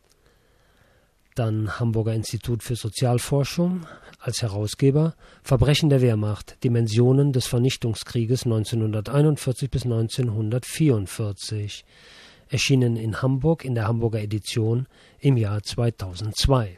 Dann Hamburger Institut für Sozialforschung als Herausgeber, Verbrechen der Wehrmacht, Dimensionen des Vernichtungskrieges neunzehnhunderteinundvierzig bis neunzehnhundertvierundvierzig, erschienen in Hamburg in der Hamburger Edition im Jahr zweitausendzwei.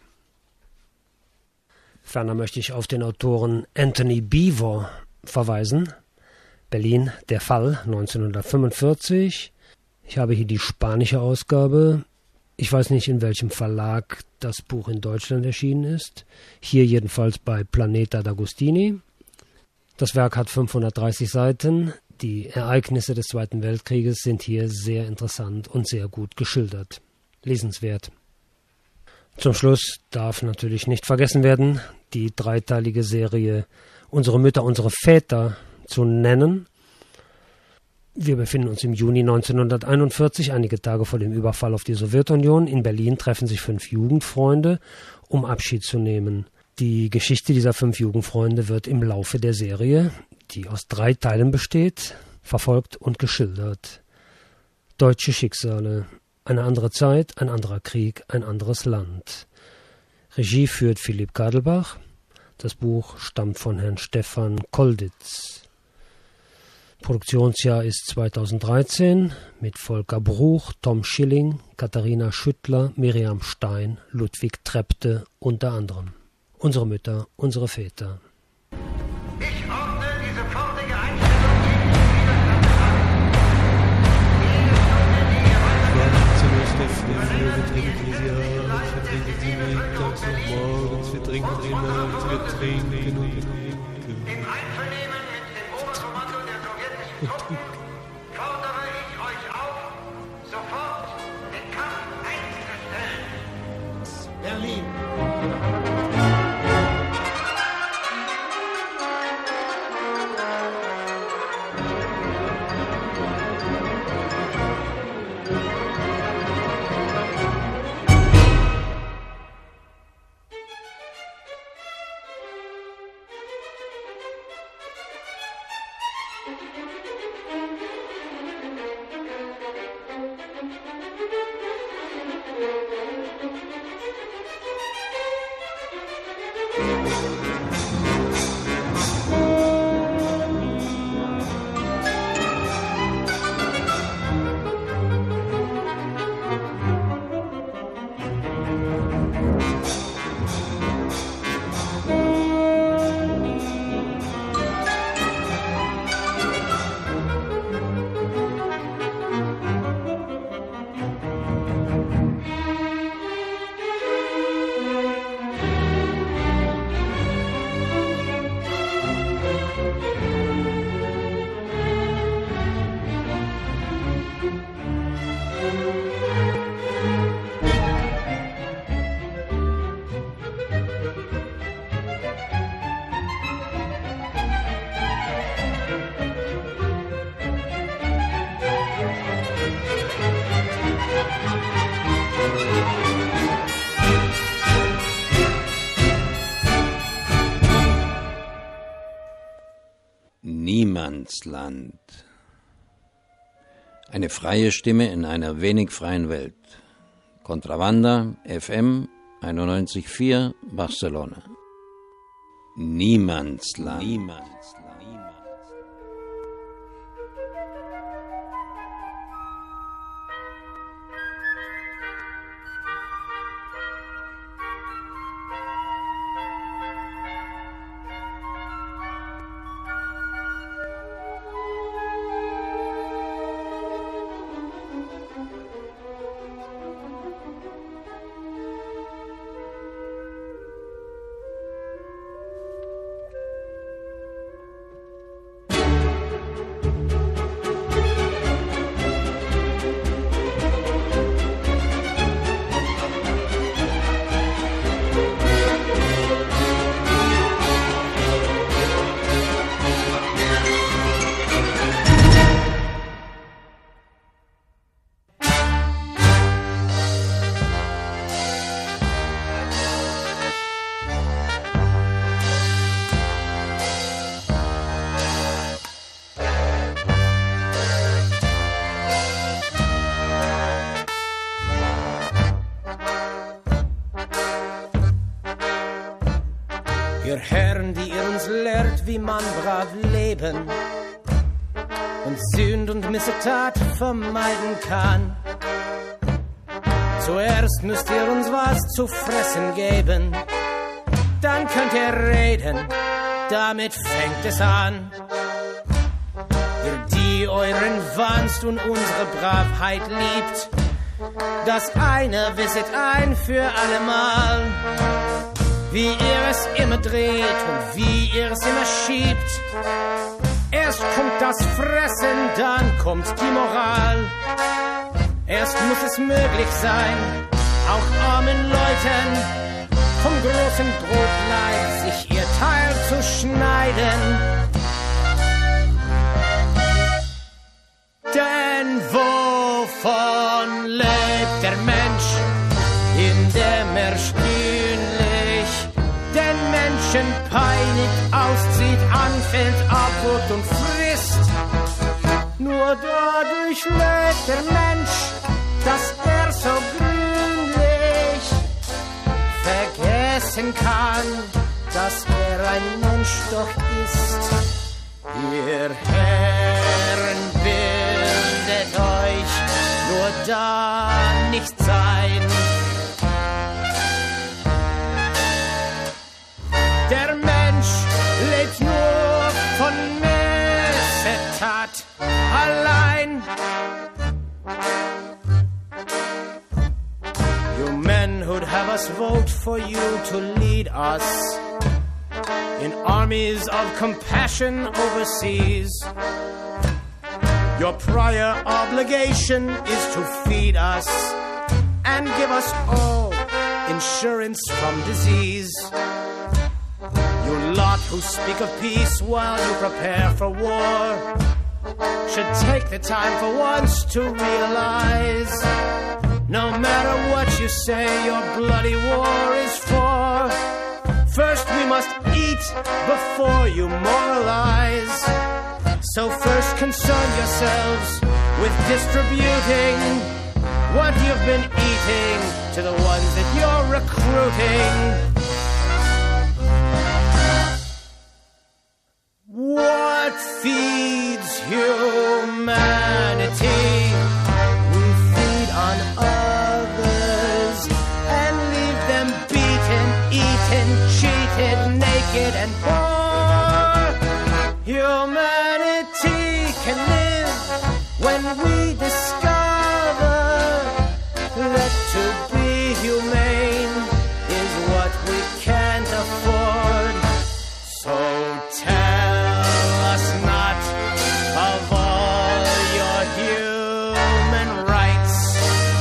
Ferner möchte ich auf den Autoren Anthony Beevor verweisen. Berlin, der Fall, neunzehnhundertfünfundvierzig. Ich habe hier die spanische Ausgabe. Ich weiß nicht, in welchem Verlag das Buch in Deutschland erschienen ist. Hier jedenfalls bei Planeta d'Agostini. Das Werk hat fünfhundertdreißig Seiten. Die Ereignisse des Zweiten Weltkrieges sind hier sehr interessant und sehr gut geschildert. Lesenswert. Zum Schluss darf natürlich nicht vergessen werden, die dreiteilige Serie Unsere Mütter, unsere Väter zu nennen. Wir befinden uns im Juni neunzehnhunderteinundvierzig, einige Tage vor dem Überfall auf die Sowjetunion. In Berlin treffen sich fünf Jugendfreunde, um Abschied zu nehmen. Die Geschichte dieser fünf Jugendfreunde wird im Laufe der Serie, die aus drei Teilen besteht, verfolgt und geschildert. Deutsche Schicksale. Eine andere Zeit, ein anderer Krieg, ein anderes Land. Regie führt Philipp Kadelbach. Das Buch stammt von Herrn Stefan Kolditz. Produktionsjahr ist zweitausenddreizehn mit Volker Bruch, Tom Schilling, Katharina Schüttler, Miriam Stein, Ludwig Trepte unter anderem. Unsere Mütter, unsere Väter. Ich ordne die sofortige Einstellung wir trinken sie nachts, wir trinken und trinken. Im Einvernehmen mit dem Oberkommando der sowjetischen Truppen fordere ich euch auf, sofort den Kampf einzustellen. Berlin. Niemandsland. Eine freie Stimme in einer wenig freien Welt. Contrabanda F M einundneunzig Komma vier Barcelona. Niemandsland. Niemandsland. Ihr Herren, die ihr uns lehrt, wie man brav leben und Sünd und Missetat vermeiden kann. Zuerst müsst ihr uns was zu fressen geben, dann könnt ihr reden, damit fängt es an. Ihr, die euren Wanst und unsere Bravheit liebt, das eine wisset ein für allemal. Wie ihr es immer dreht und wie ihr es immer schiebt. Erst kommt das Fressen, dann kommt die Moral. Erst muss es möglich sein, auch armen Leuten vom großen Brotleib sich ihr Teil zu schneiden. Denn wovon lebt der Mensch, indem er stühnlich den Menschen peinigt, auszieht, anfällt, abwurgt und frisst? Nur dadurch lebt der Mensch, dass er so grünlich vergessen kann, dass er ein Mensch doch ist. Ihr Herren, bildet euch nur da nicht sein. Der Mensch lebt nur von Missetat allein. You men who'd have us vote for you to lead us in armies of compassion overseas. Your prior obligation is to feed us and give us all insurance from disease. You lot who speak of peace while you prepare for war should take the time for once to realize, no matter what you say your bloody war is for, first we must eat before you moralize. So first concern yourselves with distributing what you've been eating to the ones that you're recruiting. naked and poor. Humanity can live when we discover that to be humane is what we can't afford. So tell us not of all your human rights.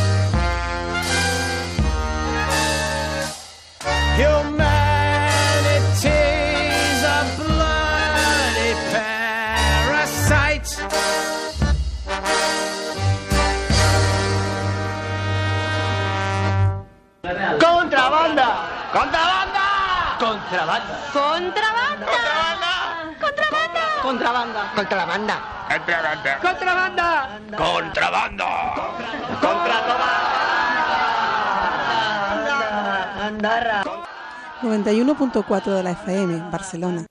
Humanity's a bloody parasite. ¡Contrabanda! ¡Contrabanda! ¡Contrabanda! ¡Contrabanda! ¡Contrabanda! ¡Contrabanda! ¡Contrabanda! ¡Contrabanda! ¡Contrabanda! ¡Contrabanda! noventa y uno punto cuatro de la F M, Barcelona.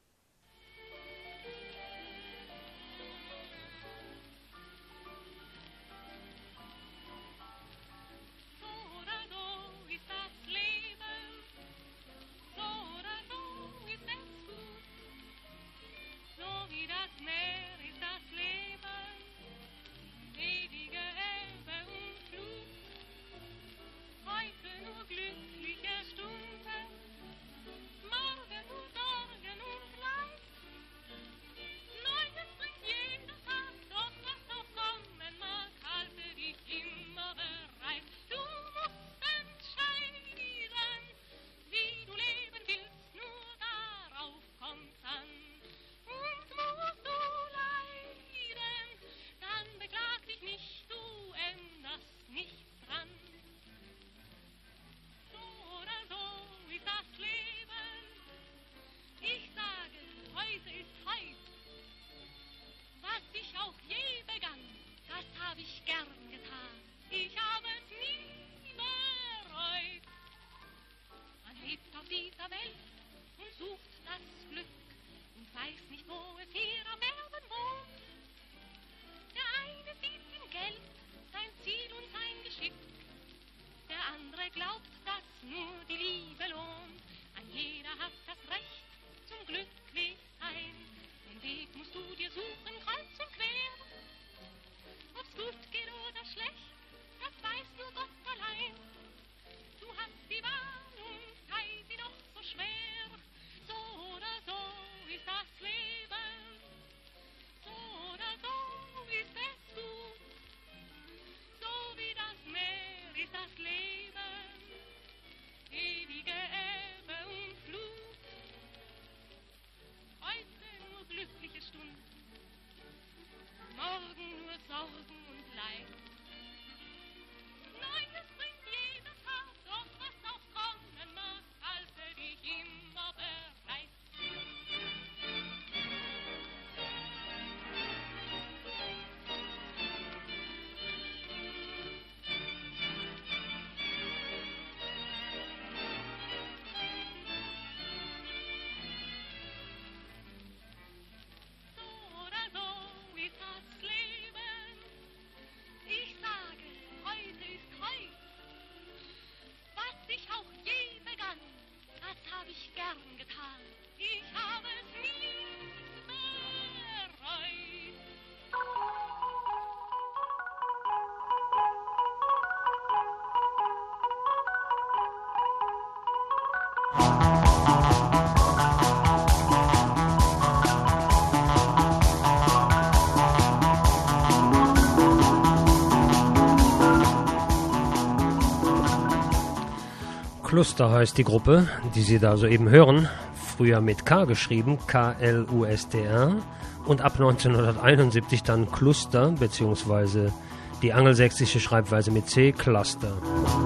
Kluster heißt die Gruppe, die Sie da soeben hören, früher mit K geschrieben, K L U S T R, und ab neunzehnhunderteinundsiebzig dann Kluster, beziehungsweise die angelsächsische Schreibweise mit C, Cluster.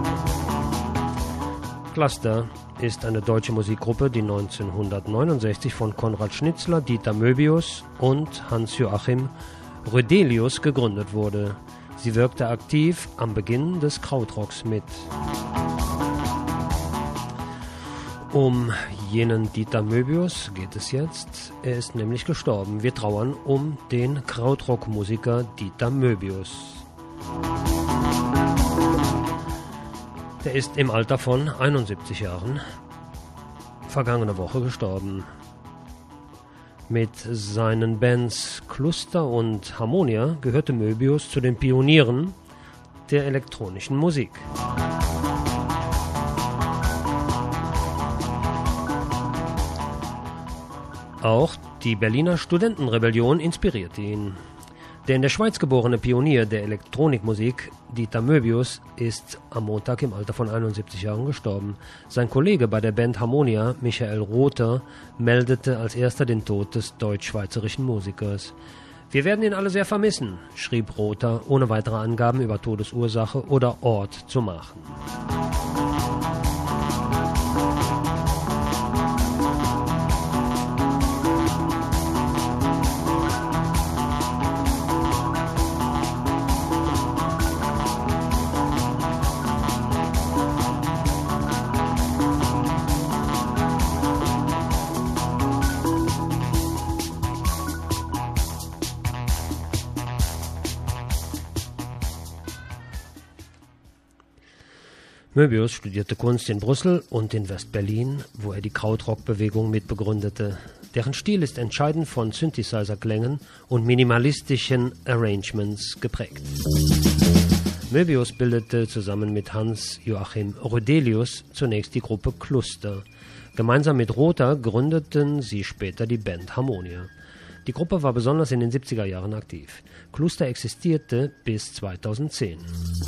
Cluster ist eine deutsche Musikgruppe, die neunzehnhundertneunundsechzig von Konrad Schnitzler, Dieter Möbius und Hans-Joachim Rödelius gegründet wurde. Sie wirkte aktiv am Beginn des Krautrocks mit. Um jenen Dieter Möbius geht es jetzt. Er ist nämlich gestorben. Wir trauern um den Krautrock-Musiker Dieter Möbius. Der ist im Alter von einundsiebzig Jahren vergangene Woche gestorben. Mit seinen Bands Cluster und Harmonia gehörte Möbius zu den Pionieren der elektronischen Musik. Auch die Berliner Studentenrebellion inspirierte ihn. Der in der Schweiz geborene Pionier der Elektronikmusik, Dieter Möbius, ist am Montag im Alter von einundsiebzig Jahren gestorben. Sein Kollege bei der Band Harmonia, Michael Rother, meldete als erster den Tod des deutsch-schweizerischen Musikers. Wir werden ihn alle sehr vermissen, schrieb Rother, ohne weitere Angaben über Todesursache oder Ort zu machen. Möbius studierte Kunst in Brüssel und in West-Berlin, wo er die Krautrock-Bewegung mitbegründete. Deren Stil ist entscheidend von Synthesizer-Klängen und minimalistischen Arrangements geprägt. Möbius bildete zusammen mit Hans-Joachim Rödelius zunächst die Gruppe Cluster. Gemeinsam mit Rother gründeten sie später die Band Harmonia. Die Gruppe war besonders in den siebziger Jahren aktiv. Cluster existierte bis zweitausendzehn.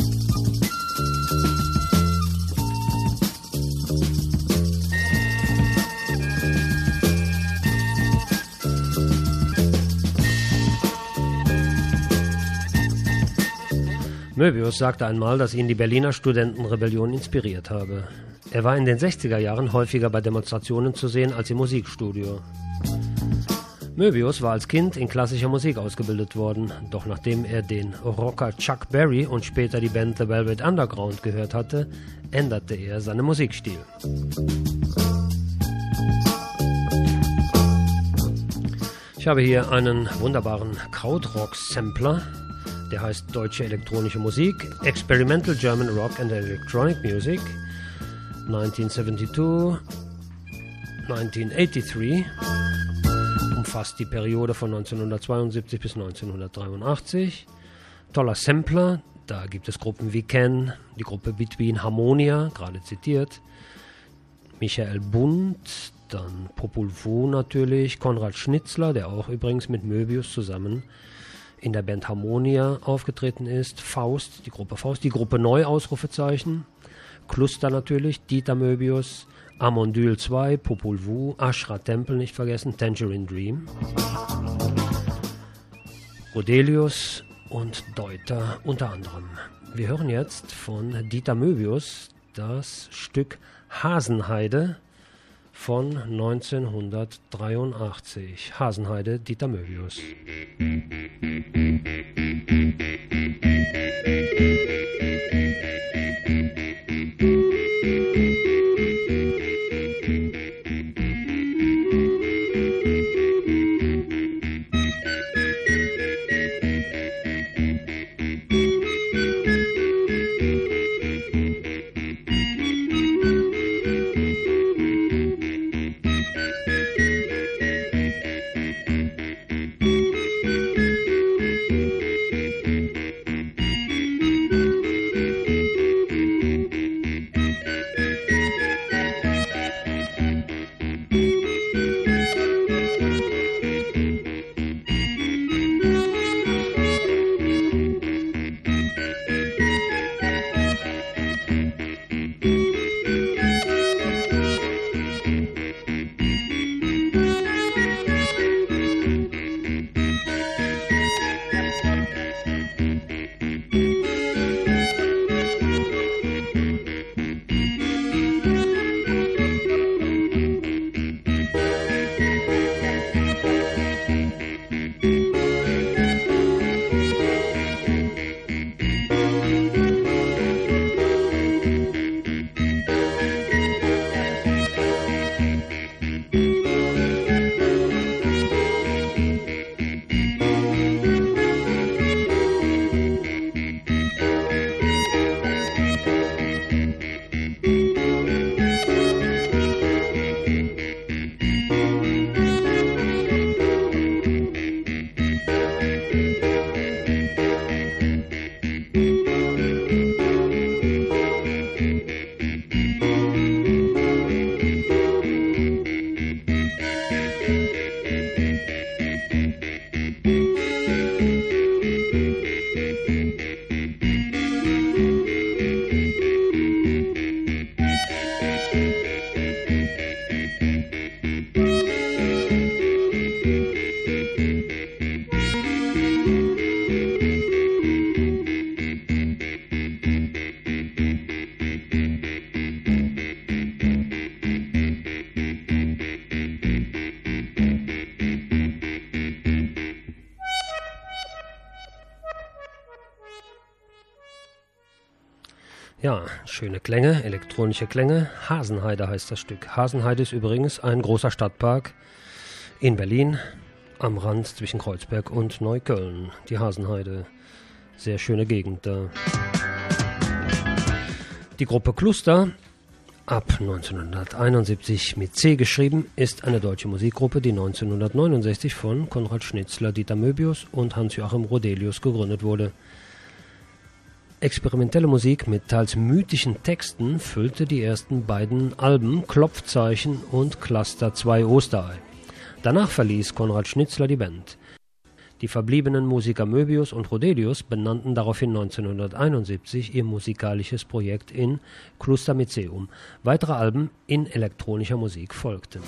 Möbius sagte einmal, dass ihn die Berliner Studentenrebellion inspiriert habe. Er war in den sechziger Jahren häufiger bei Demonstrationen zu sehen als im Musikstudio. Möbius war als Kind in klassischer Musik ausgebildet worden, doch nachdem er den Rocker Chuck Berry und später die Band The Velvet Underground gehört hatte, änderte er seinen Musikstil. Ich habe hier einen wunderbaren Krautrock-Sampler. Der heißt Deutsche Elektronische Musik, Experimental German Rock and Electronic Music, neunzehnhundertzweiundsiebzig, neunzehnhundertdreiundachtzig, umfasst die Periode von neunzehnhundertzweiundsiebzig bis neunzehnhundertdreiundachtzig. Toller Sampler, da gibt es Gruppen wie Ken, die Gruppe Between Harmonia, gerade zitiert, Michael Bund, dann Popol Vuh natürlich, Konrad Schnitzler, der auch übrigens mit Möbius zusammen in der Band Harmonia aufgetreten ist, Faust, die Gruppe Faust, die Gruppe Neu, Ausrufezeichen, Cluster natürlich, Dieter Möbius, Amondyl zwei, Popol Vuh, Ashra Temple nicht vergessen, Tangerine Dream, Rödelius und Deuter unter anderem. Wir hören jetzt von Dieter Möbius das Stück Hasenheide von neunzehnhundertdreiundachtzig. Hasenheide, Dieter Möbius. Ja, schöne Klänge, elektronische Klänge. Hasenheide heißt das Stück. Hasenheide ist übrigens ein großer Stadtpark in Berlin, am Rand zwischen Kreuzberg und Neukölln. Die Hasenheide, sehr schöne Gegend da. Die Gruppe Cluster, ab neunzehnhunderteinundsiebzig mit C geschrieben, ist eine deutsche Musikgruppe, die neunzehnhundertneunundsechzig von Konrad Schnitzler, Dieter Möbius und Hans-Joachim Rodelius gegründet wurde. Experimentelle Musik mit teils mythischen Texten füllte die ersten beiden Alben Klopfzeichen und Cluster zwei Osterei. Danach verließ Konrad Schnitzler die Band. Die verbliebenen Musiker Möbius und Rodelius benannten daraufhin neunzehnhunderteinundsiebzig ihr musikalisches Projekt in Cluster mit C um. Weitere Alben in elektronischer Musik folgten.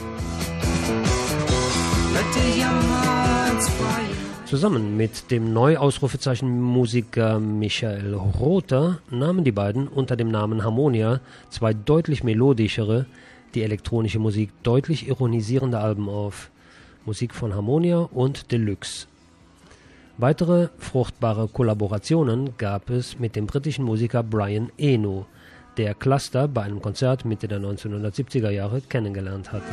Zusammen mit dem Neu-Ausrufezeichen-Musiker Michael Rother nahmen die beiden unter dem Namen Harmonia zwei deutlich melodischere, die elektronische Musik deutlich ironisierende Alben auf. Musik von Harmonia und Deluxe. Weitere fruchtbare Kollaborationen gab es mit dem britischen Musiker Brian Eno, der Cluster bei einem Konzert Mitte der neunzehnhundertsiebziger Jahre kennengelernt hatte.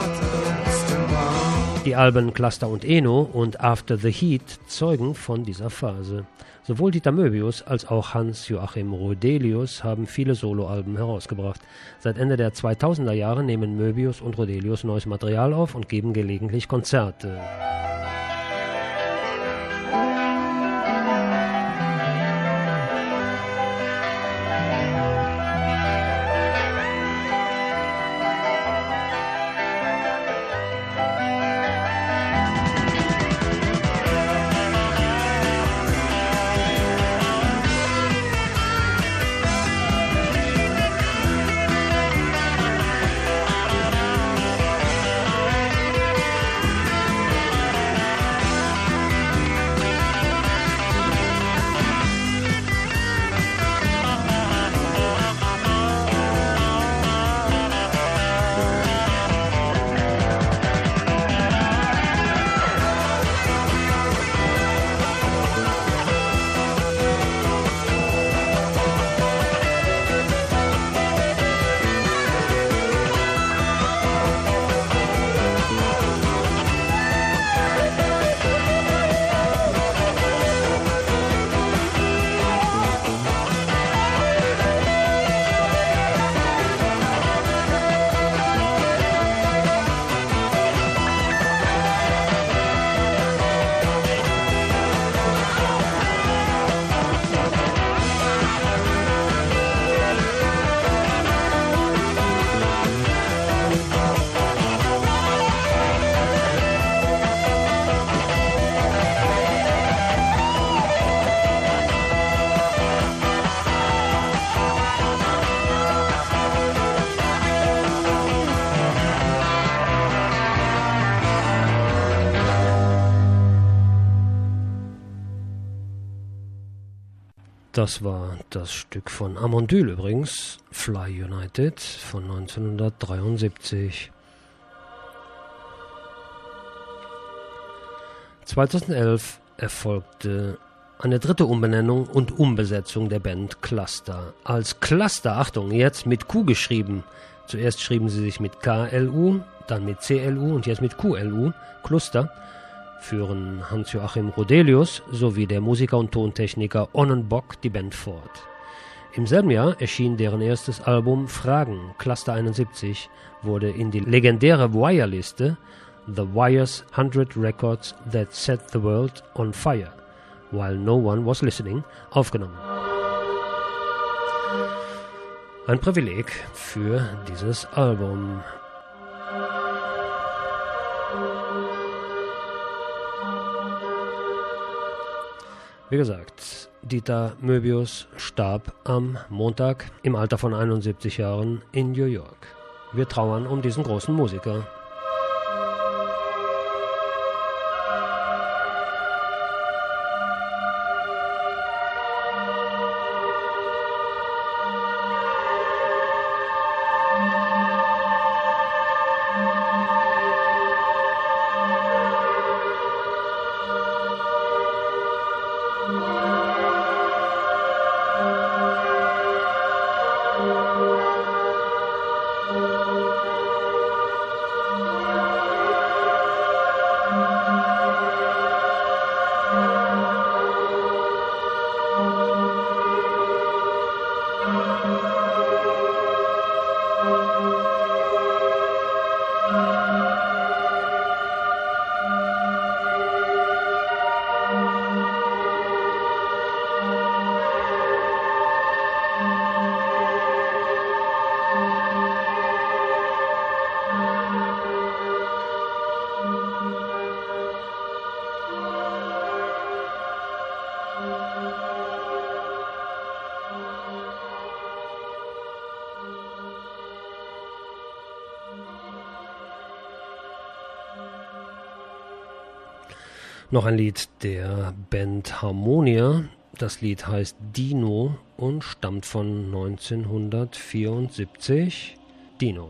Die Alben Cluster und Eno und After the Heat zeugen von dieser Phase. Sowohl Dieter Möbius als auch Hans-Joachim Rodelius haben viele Soloalben herausgebracht. Seit Ende der zweitausender Jahre nehmen Möbius und Rodelius neues Material auf und geben gelegentlich Konzerte. Das war das Stück von Amondyl übrigens, Fly United von neunzehnhundertdreiundsiebzig. zweitausendelf erfolgte eine dritte Umbenennung und Umbesetzung der Band Cluster. Als Cluster, Achtung, jetzt mit Q geschrieben. Zuerst schrieben sie sich mit K L U, dann mit C L U und jetzt mit Q L U, Cluster, führen Hans-Joachim Rodelius sowie der Musiker und Tontechniker Onnenbock die Band fort. Im selben Jahr erschien deren erstes Album Fragen, Cluster einundsiebzig, wurde in die legendäre Wire-Liste The Wire's hundred Records That Set the World on Fire, While No One Was Listening, aufgenommen. Ein Privileg für dieses Album. Wie gesagt, Dieter Möbius starb am Montag im Alter von einundsiebzig Jahren in New York. Wir trauern um diesen großen Musiker. Noch ein Lied der Band Harmonia. Das Lied heißt Dino und stammt von neunzehnhundertvierundsiebzig. Dino.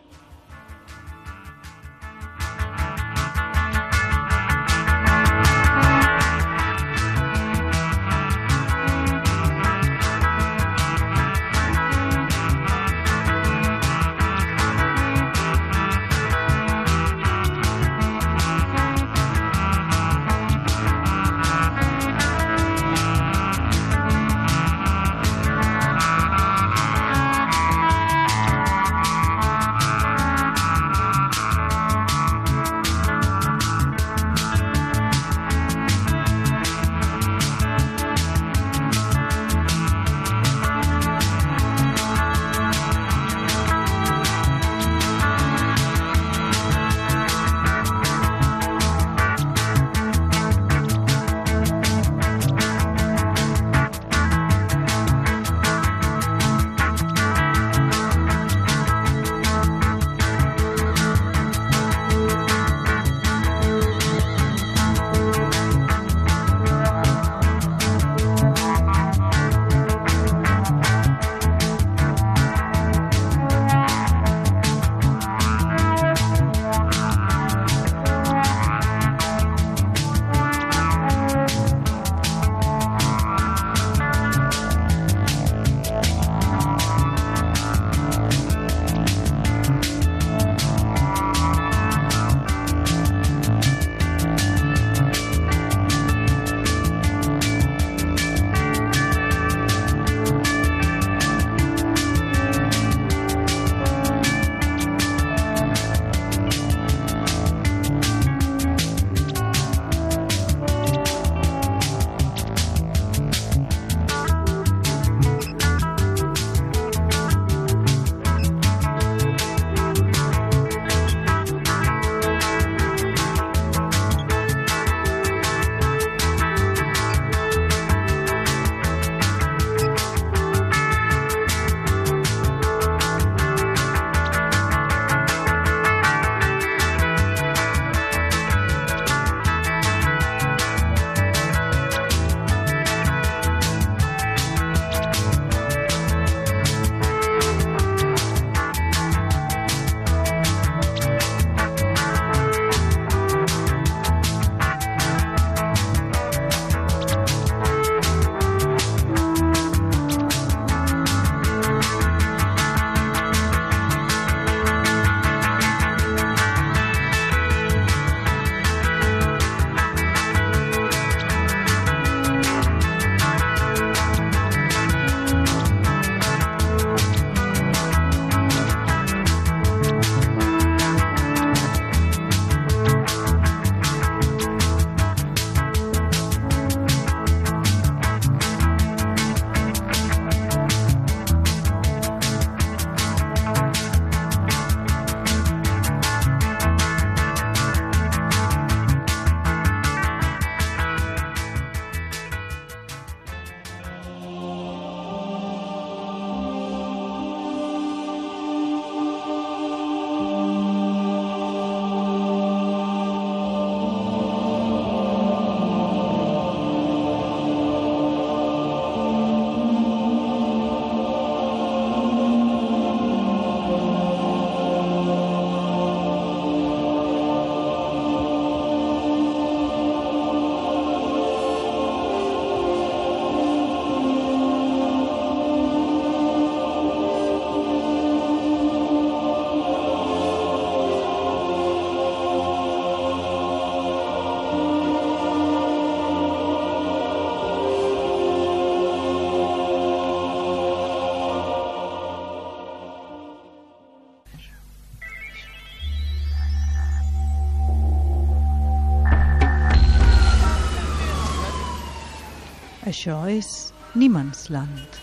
Això és Niemandsland.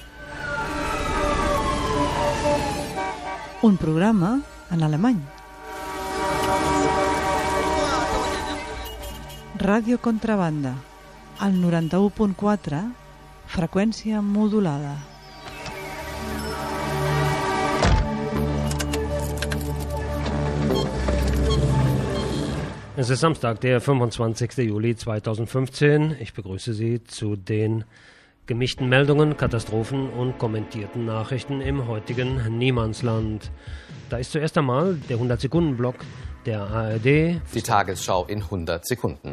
Un programa en alemany. Ràdio Contrabanda, al noranta-u punt quatre, freqüència modulada. Es ist Samstag, der fünfundzwanzigster Juli zweitausendfünfzehn. Ich begrüße Sie zu den gemischten Meldungen, Katastrophen und kommentierten Nachrichten im heutigen Niemandsland. Da ist zuerst einmal der hundert-Sekunden-Block der A R D. Die Tagesschau in hundert Sekunden.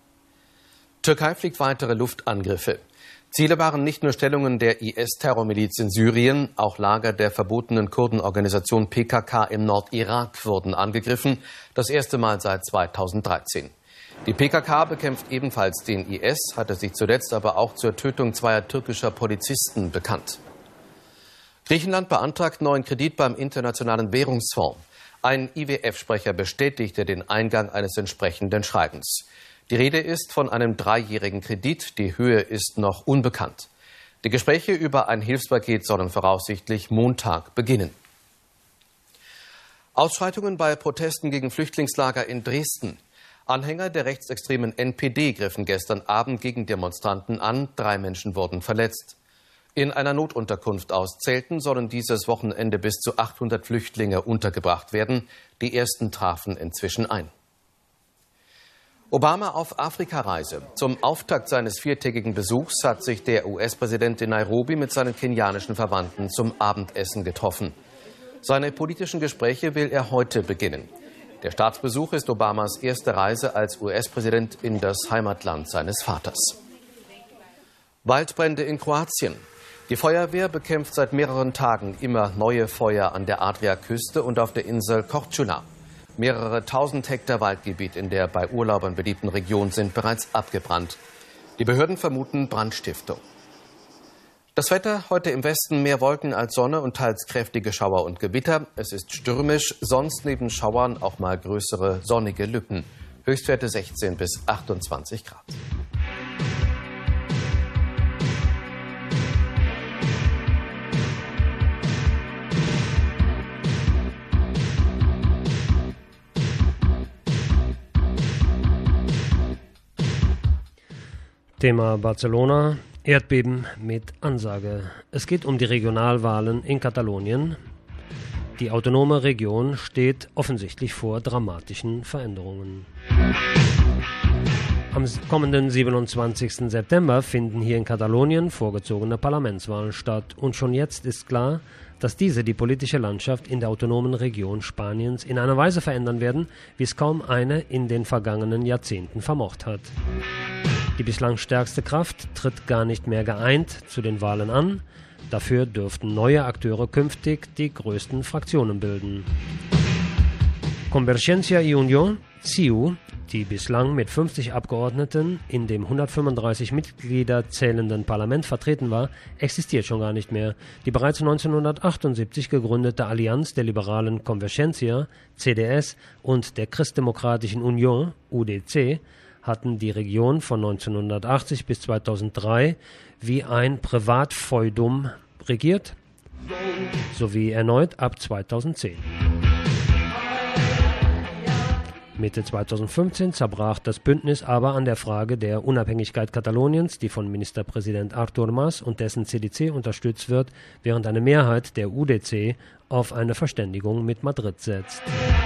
Türkei fliegt weitere Luftangriffe. Ziele waren nicht nur Stellungen der I S-Terrormiliz in Syrien, auch Lager der verbotenen Kurdenorganisation P K K im Nordirak wurden angegriffen, das erste Mal seit zweitausenddreizehn. Die P K K bekämpft ebenfalls den I S, hatte sich zuletzt aber auch zur Tötung zweier türkischer Polizisten bekannt. Griechenland beantragt neuen Kredit beim Internationalen Währungsfonds. Ein I W F-Sprecher bestätigte den Eingang eines entsprechenden Schreibens. Die Rede ist von einem dreijährigen Kredit. Die Höhe ist noch unbekannt. Die Gespräche über ein Hilfspaket sollen voraussichtlich Montag beginnen. Ausschreitungen bei Protesten gegen Flüchtlingslager in Dresden. Anhänger der rechtsextremen N P D griffen gestern Abend gegen Demonstranten an. Drei Menschen wurden verletzt. In einer Notunterkunft aus Zelten sollen dieses Wochenende bis zu achthundert Flüchtlinge untergebracht werden. Die ersten trafen inzwischen ein. Obama auf Afrikareise. Zum Auftakt seines viertägigen Besuchs hat sich der U S-Präsident in Nairobi mit seinen kenianischen Verwandten zum Abendessen getroffen. Seine politischen Gespräche will er heute beginnen. Der Staatsbesuch ist Obamas erste Reise als U S-Präsident in das Heimatland seines Vaters. Waldbrände in Kroatien. Die Feuerwehr bekämpft seit mehreren Tagen immer neue Feuer an der Adriaküste und auf der Insel Korčula. Mehrere tausend Hektar Waldgebiet in der bei Urlaubern beliebten Region sind bereits abgebrannt. Die Behörden vermuten Brandstiftung. Das Wetter heute im Westen mehr Wolken als Sonne und teils kräftige Schauer und Gewitter. Es ist stürmisch, sonst neben Schauern auch mal größere sonnige Lücken. Höchstwerte sechzehn bis achtundzwanzig Grad. Thema Barcelona, Erdbeben mit Ansage. Es geht um die Regionalwahlen in Katalonien. Die autonome Region steht offensichtlich vor dramatischen Veränderungen. Am kommenden siebenundzwanzigsten September finden hier in Katalonien vorgezogene Parlamentswahlen statt. Und schon jetzt ist klar, dass diese die politische Landschaft in der autonomen Region Spaniens in einer Weise verändern werden, wie es kaum eine in den vergangenen Jahrzehnten vermocht hat. Die bislang stärkste Kraft tritt gar nicht mehr geeint zu den Wahlen an. Dafür dürften neue Akteure künftig die größten Fraktionen bilden. Convergencia y Unión, C I U, die bislang mit fünfzig Abgeordneten in dem hundertfünfunddreißig Mitglieder zählenden Parlament vertreten war, existiert schon gar nicht mehr. Die bereits neunzehnhundertachtundsiebzig gegründete Allianz der liberalen Convergencia, C D S, und der christdemokratischen Union, U D C, hatten die Region von neunzehnhundertachtzig bis zweitausenddrei wie ein Privatfeudum regiert, sowie erneut ab zweitausendzehn. Mitte zweitausendfünfzehn zerbrach das Bündnis aber an der Frage der Unabhängigkeit Kataloniens, die von Ministerpräsident Artur Mas und dessen C D C unterstützt wird, während eine Mehrheit der U D C auf eine Verständigung mit Madrid setzt.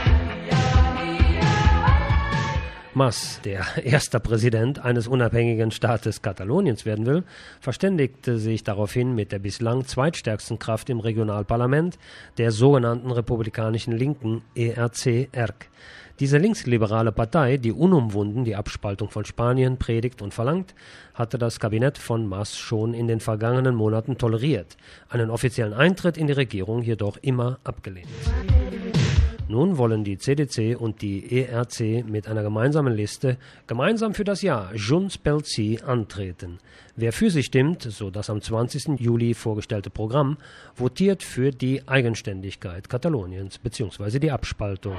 Mas, der erste Präsident eines unabhängigen Staates Kataloniens werden will, verständigte sich daraufhin mit der bislang zweitstärksten Kraft im Regionalparlament, der sogenannten republikanischen Linken E R C E R C. Diese linksliberale Partei, die unumwunden die Abspaltung von Spanien predigt und verlangt, hatte das Kabinett von Mas schon in den vergangenen Monaten toleriert, einen offiziellen Eintritt in die Regierung jedoch immer abgelehnt. Nun wollen die C D C und die E R C mit einer gemeinsamen Liste gemeinsam für das Jahr Junts pel Sí antreten. Wer für sie stimmt, so das am zwanzigsten Juli vorgestellte Programm, votiert für die Eigenständigkeit Kataloniens bzw. die Abspaltung.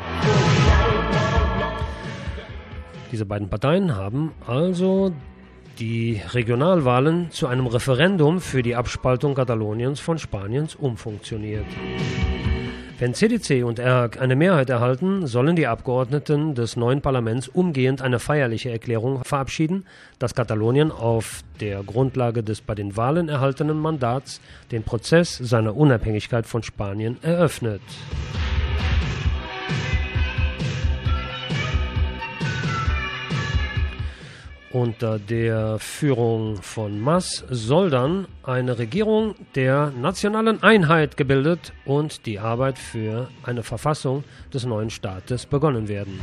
Diese beiden Parteien haben also die Regionalwahlen zu einem Referendum für die Abspaltung Kataloniens von Spaniens umfunktioniert. Wenn C D C und E R C eine Mehrheit erhalten, sollen die Abgeordneten des neuen Parlaments umgehend eine feierliche Erklärung verabschieden, dass Katalonien auf der Grundlage des bei den Wahlen erhaltenen Mandats den Prozess seiner Unabhängigkeit von Spanien eröffnet. Unter der Führung von Mas soll dann eine Regierung der nationalen Einheit gebildet und die Arbeit für eine Verfassung des neuen Staates begonnen werden.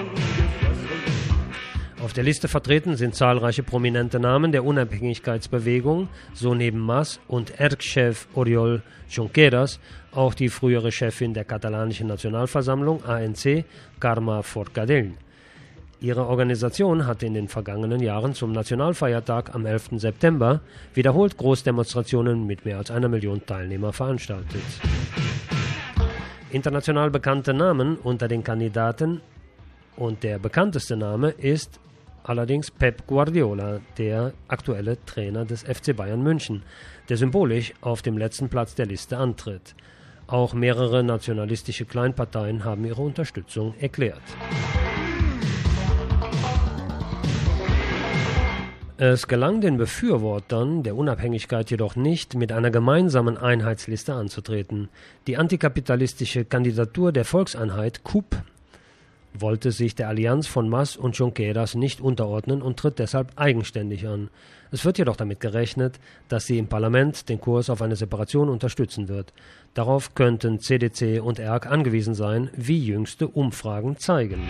Auf der Liste vertreten sind zahlreiche prominente Namen der Unabhängigkeitsbewegung, so neben Mas und E R C-Chef Oriol Junqueras auch die frühere Chefin der katalanischen Nationalversammlung A N C, Carme Forcadell. Ihre Organisation hatte in den vergangenen Jahren zum Nationalfeiertag am elften September wiederholt Großdemonstrationen mit mehr als einer Million Teilnehmer veranstaltet. International bekannte Namen unter den Kandidaten und der bekannteste Name ist allerdings Pep Guardiola, der aktuelle Trainer des F C Bayern München, der symbolisch auf dem letzten Platz der Liste antritt. Auch mehrere nationalistische Kleinparteien haben ihre Unterstützung erklärt. Es gelang den Befürwortern der Unabhängigkeit jedoch nicht, mit einer gemeinsamen Einheitsliste anzutreten. Die antikapitalistische Kandidatur der Volkseinheit C U P wollte sich der Allianz von Mas und Junqueras nicht unterordnen und tritt deshalb eigenständig an. Es wird jedoch damit gerechnet, dass sie im Parlament den Kurs auf eine Separation unterstützen wird. Darauf könnten C D C und E R C angewiesen sein, wie jüngste Umfragen zeigen.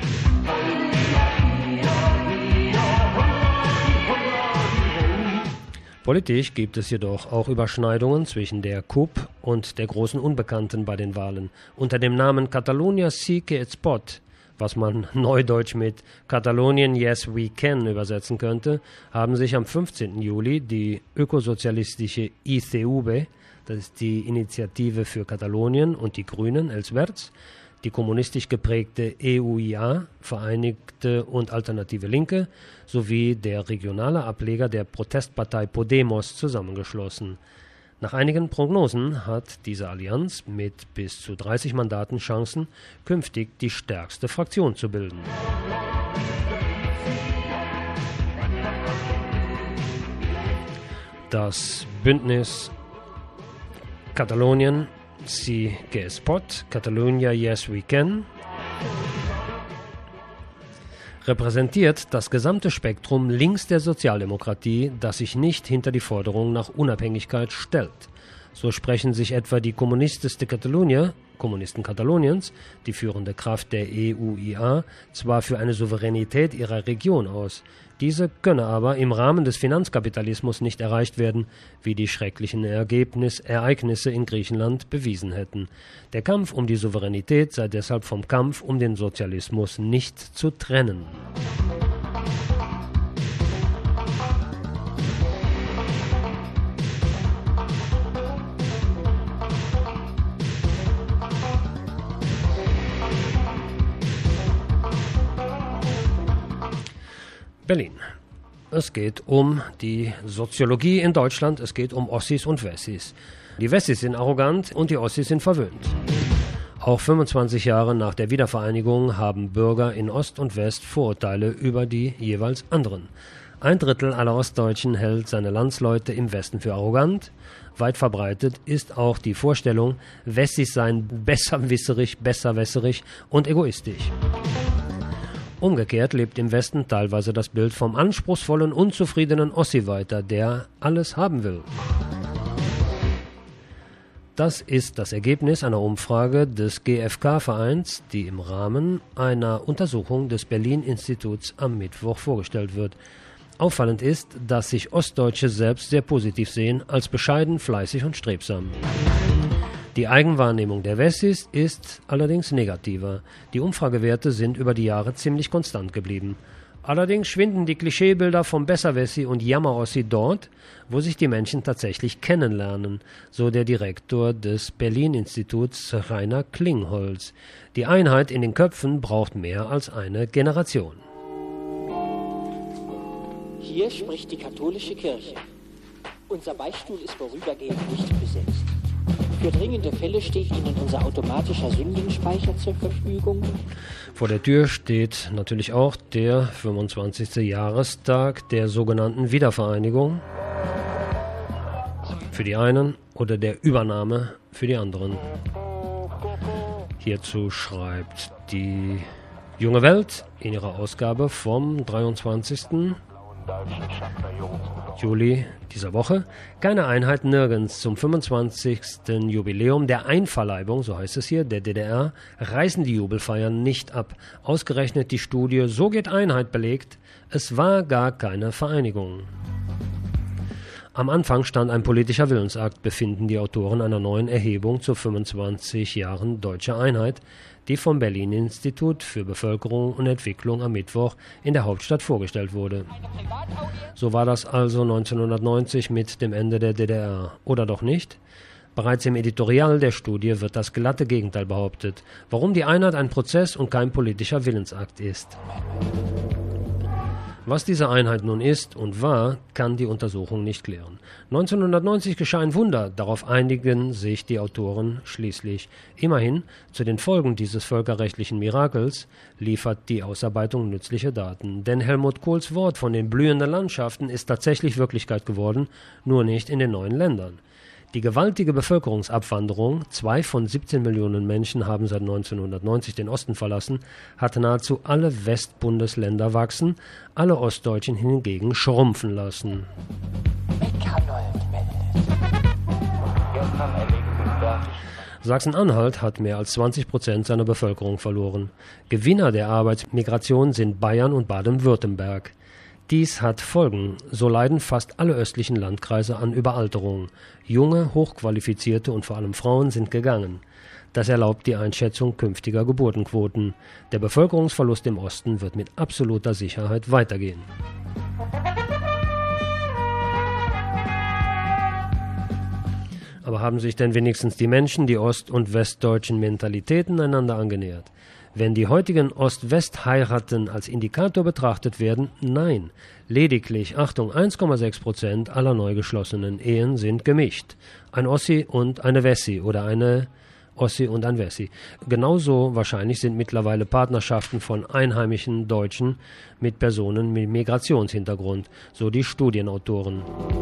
Politisch gibt es jedoch auch Überschneidungen zwischen der C U P und der großen Unbekannten bei den Wahlen. Unter dem Namen Catalunya Sí que es pot, was man neudeutsch mit Katalonien Yes We Can übersetzen könnte, haben sich am fünfzehnten Juli die ökosozialistische I C V, das ist die Initiative für Katalonien, und die Grünen, Els Verds, die kommunistisch geprägte E U I A, Vereinigte und Alternative Linke, sowie der regionale Ableger der Protestpartei Podemos zusammengeschlossen. Nach einigen Prognosen hat diese Allianz mit bis zu dreißig Mandaten Chancen, künftig die stärkste Fraktion zu bilden. Das Bündnis Katalonien Sí que es pot, Catalunya Yes We Can, repräsentiert das gesamte Spektrum links der Sozialdemokratie, das sich nicht hinter die Forderung nach Unabhängigkeit stellt. So sprechen sich etwa die Comunistes de Catalunya, Kommunisten Kataloniens, die führende Kraft der E U I A, zwar für eine Souveränität ihrer Region aus. Diese könne aber im Rahmen des Finanzkapitalismus nicht erreicht werden, wie die schrecklichen Ergebnis, Ereignisse in Griechenland bewiesen hätten. Der Kampf um die Souveränität sei deshalb vom Kampf um den Sozialismus nicht zu trennen. Berlin. Es geht um die Soziologie in Deutschland, es geht um Ossis und Wessis. Die Wessis sind arrogant und die Ossis sind verwöhnt. Auch fünfundzwanzig Jahre nach der Wiedervereinigung haben Bürger in Ost und West Vorurteile über die jeweils anderen. Ein Drittel aller Ostdeutschen hält seine Landsleute im Westen für arrogant. Weit verbreitet ist auch die Vorstellung, Wessis seien besserwisserig, besserwässerig und egoistisch. Umgekehrt lebt im Westen teilweise das Bild vom anspruchsvollen, unzufriedenen Ossi weiter, der alles haben will. Das ist das Ergebnis einer Umfrage des G F K-Vereins, die im Rahmen einer Untersuchung des Berlin-Instituts am Mittwoch vorgestellt wird. Auffallend ist, dass sich Ostdeutsche selbst sehr positiv sehen, als bescheiden, fleißig und strebsam. Die Eigenwahrnehmung der Wessis ist allerdings negativer. Die Umfragewerte sind über die Jahre ziemlich konstant geblieben. Allerdings schwinden die Klischeebilder vom Besserwessi und Jammerossi dort, wo sich die Menschen tatsächlich kennenlernen, so der Direktor des Berlin-Instituts Rainer Klingholz. Die Einheit in den Köpfen braucht mehr als eine Generation. Hier spricht die katholische Kirche. Unser Beichtstuhl ist vorübergehend nicht besetzt. Für dringende Fälle steht Ihnen unser automatischer Sündenspeicher zur Verfügung. Vor der Tür steht natürlich auch der fünfundzwanzigste Jahrestag der sogenannten Wiedervereinigung für die einen oder der Übernahme für die anderen. Hierzu schreibt die Junge Welt in ihrer Ausgabe vom dreiundzwanzigsten Juli dieser Woche. Keine Einheit nirgends. Zum fünfundzwanzigsten Jubiläum der Einverleibung, so heißt es hier, der D D R, reißen die Jubelfeiern nicht ab. Ausgerechnet die Studie So geht Einheit belegt, es war gar keine Vereinigung. Am Anfang stand ein politischer Willensakt, befinden die Autoren einer neuen Erhebung zu fünfundzwanzig Jahren deutscher Einheit, die vom Berlin-Institut für Bevölkerung und Entwicklung am Mittwoch in der Hauptstadt vorgestellt wurde. So war das also neunzehnhundertneunzig mit dem Ende der D D R. Oder doch nicht? Bereits im Editorial der Studie wird das glatte Gegenteil behauptet, warum die Einheit ein Prozess und kein politischer Willensakt ist. Was diese Einheit nun ist und war, kann die Untersuchung nicht klären. neunzehnhundertneunzig geschah ein Wunder, darauf einigen sich die Autoren schließlich. Immerhin, zu den Folgen dieses völkerrechtlichen Mirakels liefert die Ausarbeitung nützliche Daten. Denn Helmut Kohls Wort von den blühenden Landschaften ist tatsächlich Wirklichkeit geworden, nur nicht in den neuen Ländern. Die gewaltige Bevölkerungsabwanderung, zwei von siebzehn Millionen Menschen haben seit neunzehnhundertneunzig den Osten verlassen, hat nahezu alle Westbundesländer wachsen, alle Ostdeutschen hingegen schrumpfen lassen. Sachsen-Anhalt hat mehr als zwanzig Prozent seiner Bevölkerung verloren. Gewinner der Arbeitsmigration sind Bayern und Baden-Württemberg. Dies hat Folgen. So leiden fast alle östlichen Landkreise an Überalterung. Junge, hochqualifizierte und vor allem Frauen sind gegangen. Das erlaubt die Einschätzung künftiger Geburtenquoten. Der Bevölkerungsverlust im Osten wird mit absoluter Sicherheit weitergehen. Aber haben sich denn wenigstens die Menschen, die ost- und westdeutschen Mentalitäten einander angenähert? Wenn die heutigen Ost-West-Heiraten als Indikator betrachtet werden, nein. Lediglich, Achtung, eins Komma sechs Prozent aller neu geschlossenen Ehen sind gemischt. Ein Ossi und eine Wessi oder eine Ossi und ein Wessi. Genauso wahrscheinlich sind mittlerweile Partnerschaften von einheimischen Deutschen mit Personen mit Migrationshintergrund, so die Studienautoren.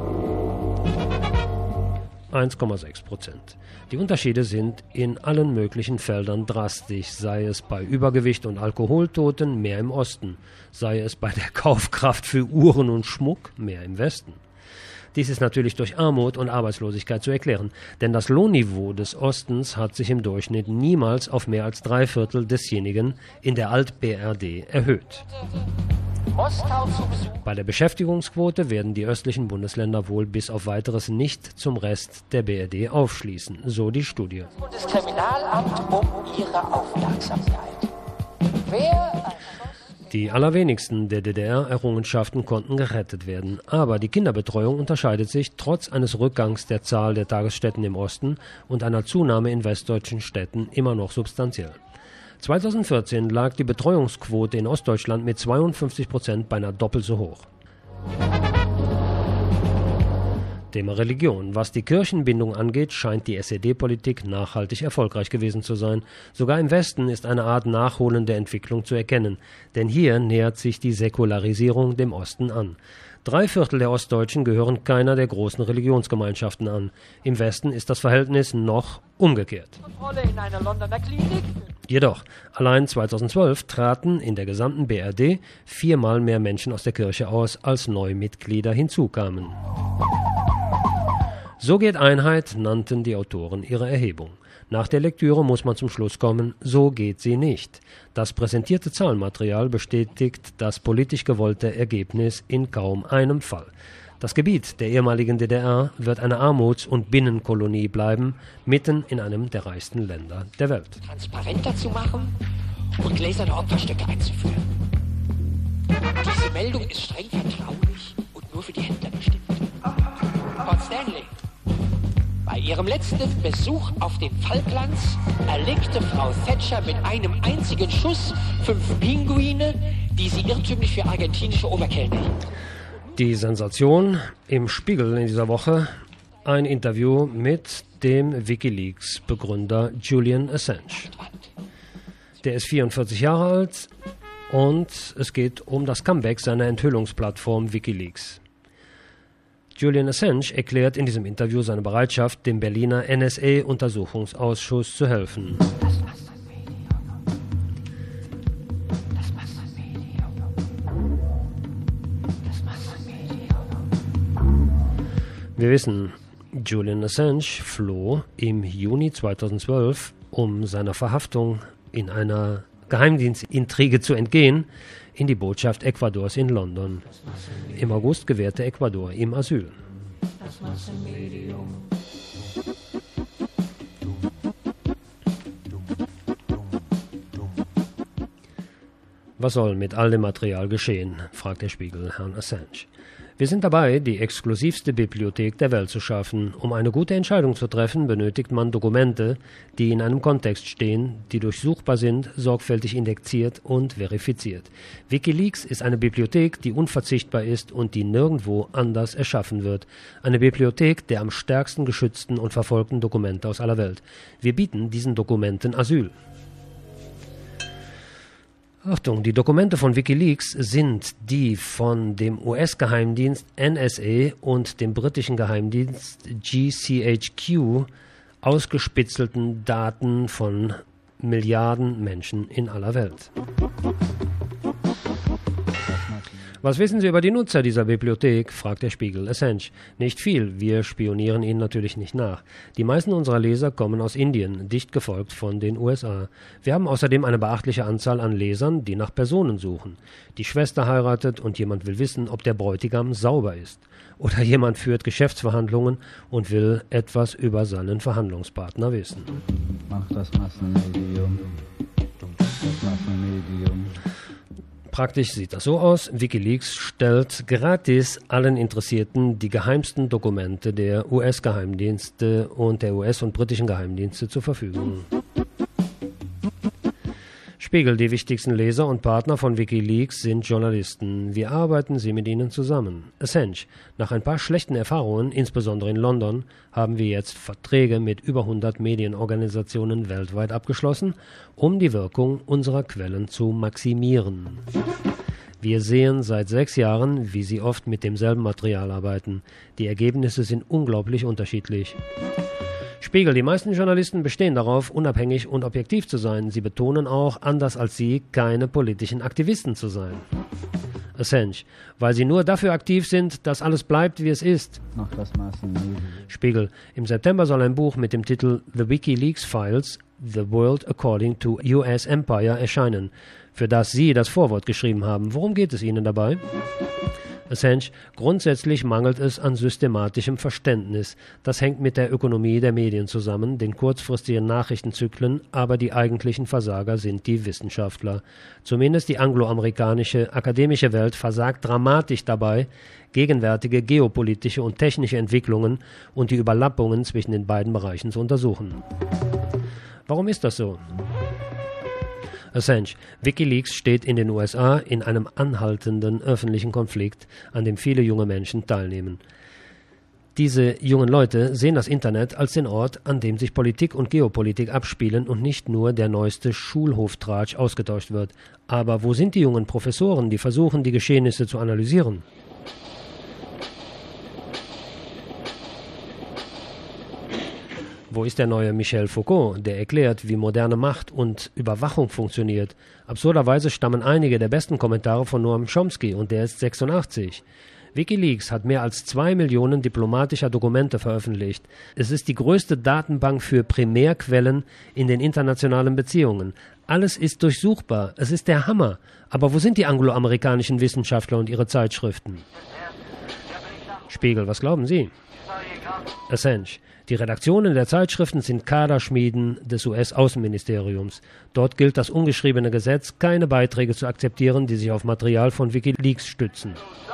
eins Komma sechs Prozent. Die Unterschiede sind in allen möglichen Feldern drastisch, sei es bei Übergewicht und Alkoholtoten mehr im Osten, sei es bei der Kaufkraft für Uhren und Schmuck mehr im Westen. Dies ist natürlich durch Armut und Arbeitslosigkeit zu erklären, denn das Lohnniveau des Ostens hat sich im Durchschnitt niemals auf mehr als drei Viertel desjenigen in der Alt-B R D erhöht. Bei der Beschäftigungsquote werden die östlichen Bundesländer wohl bis auf Weiteres nicht zum Rest der B R D aufschließen, so die Studie. Bundeskriminalamt um Ihre Aufmerksamkeit. Wer Die allerwenigsten der D D R-Errungenschaften konnten gerettet werden, aber die Kinderbetreuung unterscheidet sich trotz eines Rückgangs der Zahl der Tagesstätten im Osten und einer Zunahme in westdeutschen Städten immer noch substanziell. zweitausendvierzehn lag die Betreuungsquote in Ostdeutschland mit zweiundfünfzig Prozent beinahe doppelt so hoch. Thema Religion. Was die Kirchenbindung angeht, scheint die S E D-Politik nachhaltig erfolgreich gewesen zu sein. Sogar im Westen ist eine Art nachholende Entwicklung zu erkennen, denn hier nähert sich die Säkularisierung dem Osten an. Drei Viertel der Ostdeutschen gehören keiner der großen Religionsgemeinschaften an. Im Westen ist das Verhältnis noch umgekehrt. in einer Londoner Klinik? Jedoch, allein zweitausendzwölf traten in der gesamten B R D viermal mehr Menschen aus der Kirche aus, als Neumitglieder hinzukamen. So geht Einheit, nannten die Autoren ihre Erhebung. Nach der Lektüre muss man zum Schluss kommen, so geht sie nicht. Das präsentierte Zahlenmaterial bestätigt das politisch gewollte Ergebnis in kaum einem Fall. Das Gebiet der ehemaligen D D R wird eine Armuts- und Binnenkolonie bleiben, mitten in einem der reichsten Länder der Welt. Transparenter zu machen und gläserne Opferstücke einzuführen. Diese Meldung ist streng vertraulich und nur für die Händler bestimmt. Port Stanley. Bei ihrem letzten Besuch auf den Falklands erlegte Frau Thatcher mit einem einzigen Schuss fünf Pinguine, die sie irrtümlich für argentinische Oberkellner hielt. Die Sensation im Spiegel in dieser Woche, ein Interview mit dem WikiLeaks-Begründer Julian Assange. Der ist vierundvierzig Jahre alt und es geht um das Comeback seiner Enthüllungsplattform WikiLeaks. Julian Assange erklärt in diesem Interview seine Bereitschaft, dem Berliner N S A-Untersuchungsausschuss zu helfen. Wir wissen, Julian Assange floh im Juni zweitausendzwölf, um seiner Verhaftung in einer Geheimdienstintrige zu entgehen, in die Botschaft Ecuadors in London. Im August gewährte Ecuador ihm Asyl. Das Massenmedium. Was soll mit all dem Material geschehen, fragt der Spiegel Herrn Assange. Wir sind dabei, die exklusivste Bibliothek der Welt zu schaffen. Um eine gute Entscheidung zu treffen, benötigt man Dokumente, die in einem Kontext stehen, die durchsuchbar sind, sorgfältig indexiert und verifiziert. WikiLeaks ist eine Bibliothek, die unverzichtbar ist und die nirgendwo anders erschaffen wird. Eine Bibliothek der am stärksten geschützten und verfolgten Dokumente aus aller Welt. Wir bieten diesen Dokumenten Asyl. Achtung, die Dokumente von WikiLeaks sind die von dem U S-Geheimdienst N S A und dem britischen Geheimdienst G C H Q ausgespitzelten Daten von Milliarden Menschen in aller Welt. Was wissen Sie über die Nutzer dieser Bibliothek? Fragt der Spiegel Assange. Nicht viel, wir spionieren Ihnen natürlich nicht nach. Die meisten unserer Leser kommen aus Indien, dicht gefolgt von den U S A. Wir haben außerdem eine beachtliche Anzahl an Lesern, die nach Personen suchen. Die Schwester heiratet und jemand will wissen, ob der Bräutigam sauber ist. Oder jemand führt Geschäftsverhandlungen und will etwas über seinen Verhandlungspartner wissen. Macht das Massenmedium. Das Massenmedium. Praktisch sieht das so aus, WikiLeaks stellt gratis allen Interessierten die geheimsten Dokumente der U S-Geheimdienste und der U S- und britischen Geheimdienste zur Verfügung. Spiegel, die wichtigsten Leser und Partner von WikiLeaks sind Journalisten. Wie arbeiten sie mit ihnen zusammen? Assange, nach ein paar schlechten Erfahrungen, insbesondere in London, haben wir jetzt Verträge mit über hundert Medienorganisationen weltweit abgeschlossen, um die Wirkung unserer Quellen zu maximieren. Wir sehen seit sechs Jahren, wie sie oft mit demselben Material arbeiten. Die Ergebnisse sind unglaublich unterschiedlich. Spiegel, die meisten Journalisten bestehen darauf, unabhängig und objektiv zu sein. Sie betonen auch, anders als Sie, keine politischen Aktivisten zu sein. Assange, weil sie nur dafür aktiv sind, dass alles bleibt, wie es ist. Noch das Massenmedium. Spiegel, im September soll ein Buch mit dem Titel The WikiLeaks Files, The World According to U S Empire erscheinen, für das Sie das Vorwort geschrieben haben. Worum geht es Ihnen dabei? Assange, grundsätzlich mangelt es an systematischem Verständnis. Das hängt mit der Ökonomie der Medien zusammen, den kurzfristigen Nachrichtenzyklen, aber die eigentlichen Versager sind die Wissenschaftler. Zumindest die angloamerikanische akademische Welt versagt dramatisch dabei, gegenwärtige geopolitische und technische Entwicklungen und die Überlappungen zwischen den beiden Bereichen zu untersuchen. Warum ist das so? Assange, WikiLeaks steht in den U S A in einem anhaltenden öffentlichen Konflikt, an dem viele junge Menschen teilnehmen. Diese jungen Leute sehen das Internet als den Ort, an dem sich Politik und Geopolitik abspielen und nicht nur der neueste Schulhoftratsch ausgetauscht wird. Aber wo sind die jungen Professoren, die versuchen, die Geschehnisse zu analysieren? Wo ist der neue Michel Foucault, der erklärt, wie moderne Macht und Überwachung funktioniert? Absurderweise stammen einige der besten Kommentare von Noam Chomsky und der ist sechsundachtzig. WikiLeaks hat mehr als zwei Millionen diplomatischer Dokumente veröffentlicht. Es ist die größte Datenbank für Primärquellen in den internationalen Beziehungen. Alles ist durchsuchbar. Es ist der Hammer. Aber wo sind die angloamerikanischen Wissenschaftler und ihre Zeitschriften? Spiegel, was glauben Sie? Assange. Die Redaktionen der Zeitschriften sind Kaderschmieden des U S-Außenministeriums. Dort gilt das ungeschriebene Gesetz, keine Beiträge zu akzeptieren, die sich auf Material von WikiLeaks stützen.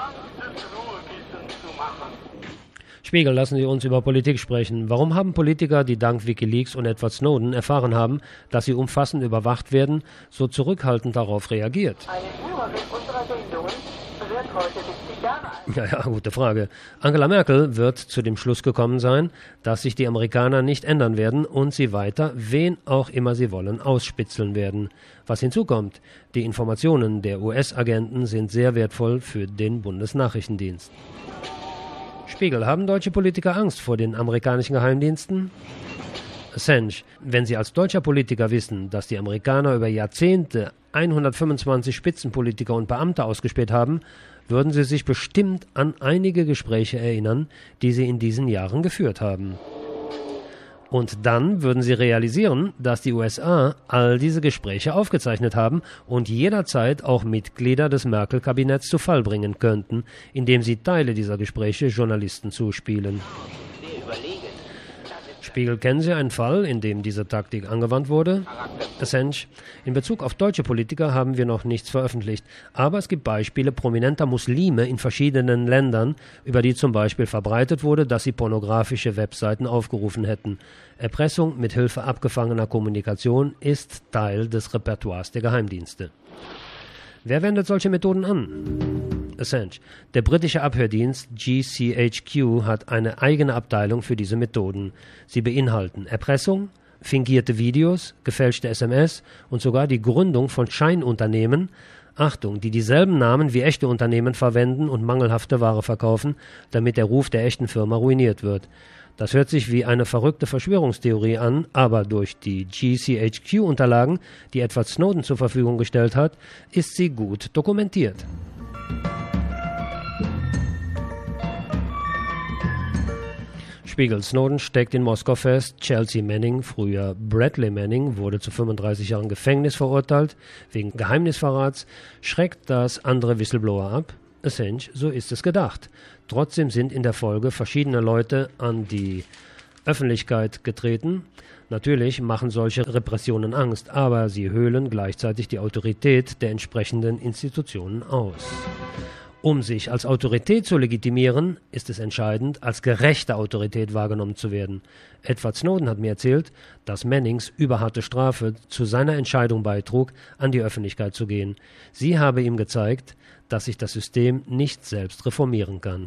Spiegel, lassen Sie uns über Politik sprechen. Warum haben Politiker, die dank WikiLeaks und Edward Snowden erfahren haben, dass sie umfassend überwacht werden, so zurückhaltend darauf reagiert? Eine Hörerin unserer Sendungen wird heute siebzig Jahre alt. Ja, ja, gute Frage. Angela Merkel wird zu dem Schluss gekommen sein, dass sich die Amerikaner nicht ändern werden und sie weiter, wen auch immer sie wollen, ausspitzeln werden. Was hinzukommt, die Informationen der U S-Agenten sind sehr wertvoll für den Bundesnachrichtendienst. Spiegel, haben deutsche Politiker Angst vor den amerikanischen Geheimdiensten? Assange, wenn Sie als deutscher Politiker wissen, dass die Amerikaner über Jahrzehnte hundertfünfundzwanzig Spitzenpolitiker und Beamte ausgespäht haben, würden Sie sich bestimmt an einige Gespräche erinnern, die Sie in diesen Jahren geführt haben. Und dann würden Sie realisieren, dass die U S A all diese Gespräche aufgezeichnet haben und jederzeit auch Mitglieder des Merkel-Kabinetts zu Fall bringen könnten, indem sie Teile dieser Gespräche Journalisten zuspielen. Spiegel, kennen Sie einen Fall, in dem diese Taktik angewandt wurde? Assange, in Bezug auf deutsche Politiker haben wir noch nichts veröffentlicht, aber es gibt Beispiele prominenter Muslime in verschiedenen Ländern, über die zum Beispiel verbreitet wurde, dass sie pornografische Webseiten aufgerufen hätten. Erpressung mit Hilfe abgefangener Kommunikation ist Teil des Repertoires der Geheimdienste. Wer wendet solche Methoden an? Assange. Der britische Abhördienst G C H Q hat eine eigene Abteilung für diese Methoden. Sie beinhalten Erpressung, fingierte Videos, gefälschte S M S und sogar die Gründung von Scheinunternehmen, Achtung, die dieselben Namen wie echte Unternehmen verwenden und mangelhafte Ware verkaufen, damit der Ruf der echten Firma ruiniert wird. Das hört sich wie eine verrückte Verschwörungstheorie an, aber durch die G C H Q-Unterlagen, die Edward Snowden zur Verfügung gestellt hat, ist sie gut dokumentiert. Spiegel, Snowden steckt in Moskau fest. Chelsea Manning, früher Bradley Manning, wurde zu fünfunddreißig Jahren Gefängnis verurteilt wegen Geheimnisverrats. Schreckt das andere Whistleblower ab? Assange, so ist es gedacht. Trotzdem sind in der Folge verschiedene Leute an die Öffentlichkeit getreten. Natürlich machen solche Repressionen Angst, aber sie höhlen gleichzeitig die Autorität der entsprechenden Institutionen aus. Um sich als Autorität zu legitimieren, ist es entscheidend, als gerechte Autorität wahrgenommen zu werden. Edward Snowden hat mir erzählt, dass Mannings überharte Strafe zu seiner Entscheidung beitrug, an die Öffentlichkeit zu gehen. Sie habe ihm gezeigt, dass sich das System nicht selbst reformieren kann.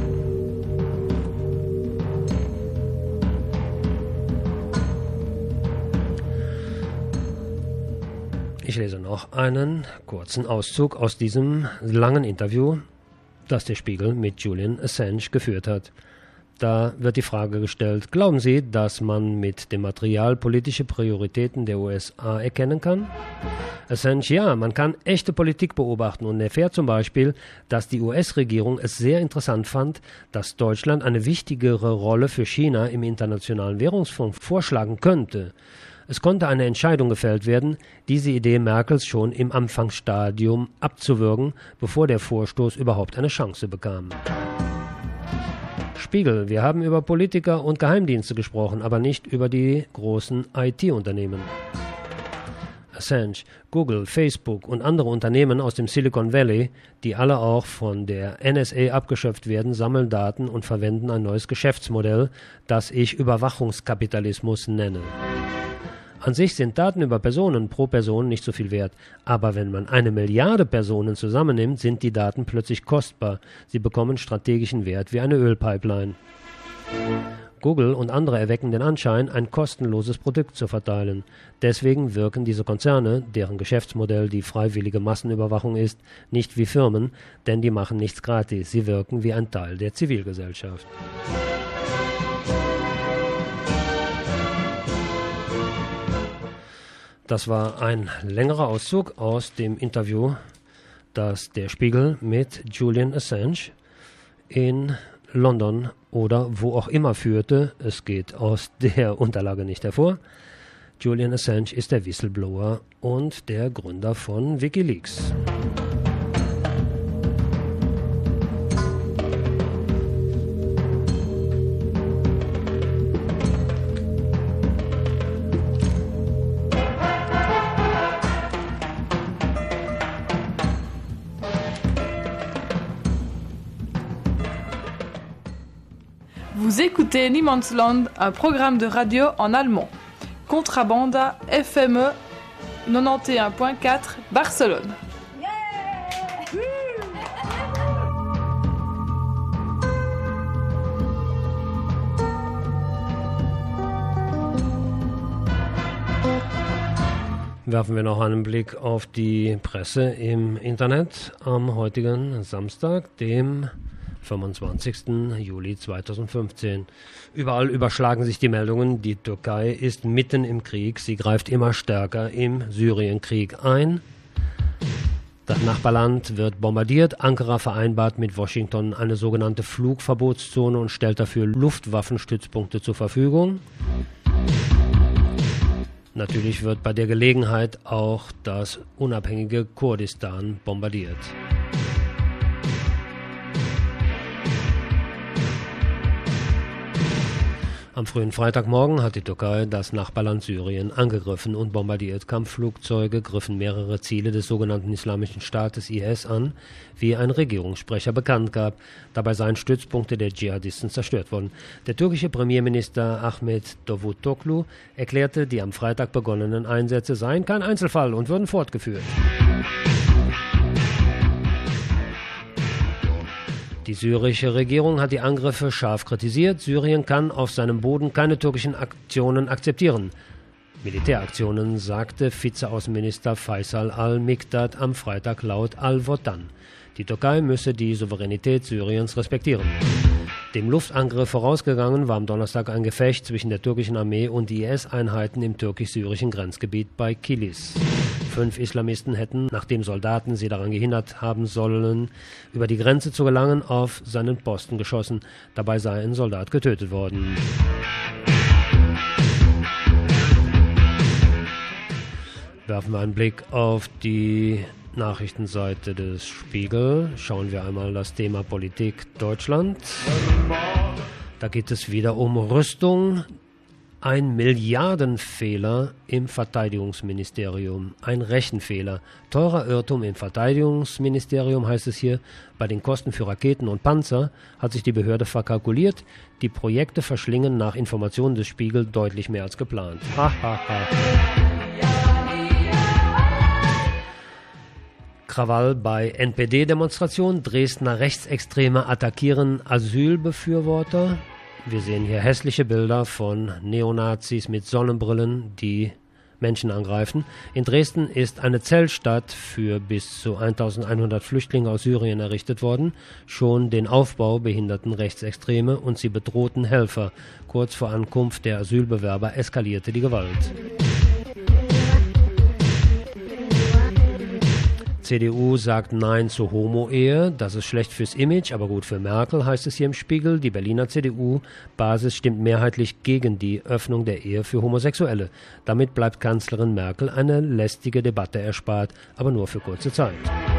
Ich lese noch einen kurzen Auszug aus diesem langen Interview, das der Spiegel mit Julian Assange geführt hat. Da wird die Frage gestellt, glauben Sie, dass man mit dem Material politische Prioritäten der U S A erkennen kann? Assange, ja, man kann echte Politik beobachten und erfährt zum Beispiel, dass die U S-Regierung es sehr interessant fand, dass Deutschland eine wichtigere Rolle für China im Internationalen Währungsfonds vorschlagen könnte. Es konnte eine Entscheidung gefällt werden, diese Idee Merkels schon im Anfangsstadium abzuwürgen, bevor der Vorstoß überhaupt eine Chance bekam. Spiegel, wir haben über Politiker und Geheimdienste gesprochen, aber nicht über die großen I T-Unternehmen. Assange, Google, Facebook und andere Unternehmen aus dem Silicon Valley, die alle auch von der N S A abgeschöpft werden, sammeln Daten und verwenden ein neues Geschäftsmodell, das ich Überwachungskapitalismus nenne. An sich sind Daten über Personen pro Person nicht so viel wert, aber wenn man eine Milliarde Personen zusammennimmt, sind die Daten plötzlich kostbar. Sie bekommen strategischen Wert wie eine Ölpipeline. Google und andere erwecken den Anschein, ein kostenloses Produkt zu verteilen. Deswegen wirken diese Konzerne, deren Geschäftsmodell die freiwillige Massenüberwachung ist, nicht wie Firmen, denn die machen nichts gratis. Sie wirken wie ein Teil der Zivilgesellschaft. Das war ein längerer Auszug aus dem Interview, das der Spiegel mit Julian Assange in London oder wo auch immer führte. Es geht aus der Unterlage nicht hervor. Julian Assange ist der Whistleblower und der Gründer von WikiLeaks. Vous écoutez Niemandsland, un programme de radio en allemand. Contrabanda F M E neunundneunzig Komma vier Barcelone. Werfen wir noch einen Blick auf die Presse im Internet am heutigen Samstag, dem fünfundzwanzigsten Juli zweitausendfünfzehn. Überall überschlagen sich die Meldungen, die Türkei ist mitten im Krieg, sie greift immer stärker im Syrienkrieg ein. Das Nachbarland wird bombardiert, Ankara vereinbart mit Washington eine sogenannte Flugverbotszone und stellt dafür Luftwaffenstützpunkte zur Verfügung. Natürlich wird bei der Gelegenheit auch das unabhängige Kurdistan bombardiert. Am frühen Freitagmorgen hat die Türkei das Nachbarland Syrien angegriffen und bombardiert. Kampfflugzeuge griffen mehrere Ziele des sogenannten Islamischen Staates I S an, wie ein Regierungssprecher bekannt gab. Dabei seien Stützpunkte der Dschihadisten zerstört worden. Der türkische Premierminister Ahmet Davutoglu erklärte, die am Freitag begonnenen Einsätze seien kein Einzelfall und würden fortgeführt. Die syrische Regierung hat die Angriffe scharf kritisiert. Syrien kann auf seinem Boden keine türkischen Aktionen akzeptieren. Militäraktionen, sagte Vizeaußenminister Faisal al-Mikdad am Freitag laut Al-Watan. Die Türkei müsse die Souveränität Syriens respektieren. Dem Luftangriff vorausgegangen war am Donnerstag ein Gefecht zwischen der türkischen Armee und I S-Einheiten im türkisch-syrischen Grenzgebiet bei Kilis. Fünf Islamisten hätten, nachdem Soldaten sie daran gehindert haben sollen, über die Grenze zu gelangen, auf seinen Posten geschossen. Dabei sei ein Soldat getötet worden. Werfen wir einen Blick auf die Nachrichtenseite des Spiegel. Schauen wir einmal das Thema Politik Deutschland. Da geht es wieder um Rüstung. Ein Milliardenfehler im Verteidigungsministerium. Ein Rechenfehler. Teurer Irrtum im Verteidigungsministerium, heißt es hier. Bei den Kosten für Raketen und Panzer hat sich die Behörde verkalkuliert. Die Projekte verschlingen nach Informationen des Spiegel deutlich mehr als geplant. Ha, ha, ha. Krawall bei N P D-Demonstration. Dresdner Rechtsextreme attackieren Asylbefürworter. Wir sehen hier hässliche Bilder von Neonazis mit Sonnenbrillen, die Menschen angreifen. In Dresden ist eine Zeltstadt für bis zu eintausendeinhundert Flüchtlinge aus Syrien errichtet worden. Schon den Aufbau behinderten Rechtsextreme und sie bedrohten Helfer. Kurz vor Ankunft der Asylbewerber eskalierte die Gewalt. C D U sagt Nein zur Homo-Ehe. Das ist schlecht fürs Image, aber gut für Merkel, heißt es hier im Spiegel. Die Berliner C D U-Basis stimmt mehrheitlich gegen die Öffnung der Ehe für Homosexuelle. Damit bleibt Kanzlerin Merkel eine lästige Debatte erspart, aber nur für kurze Zeit.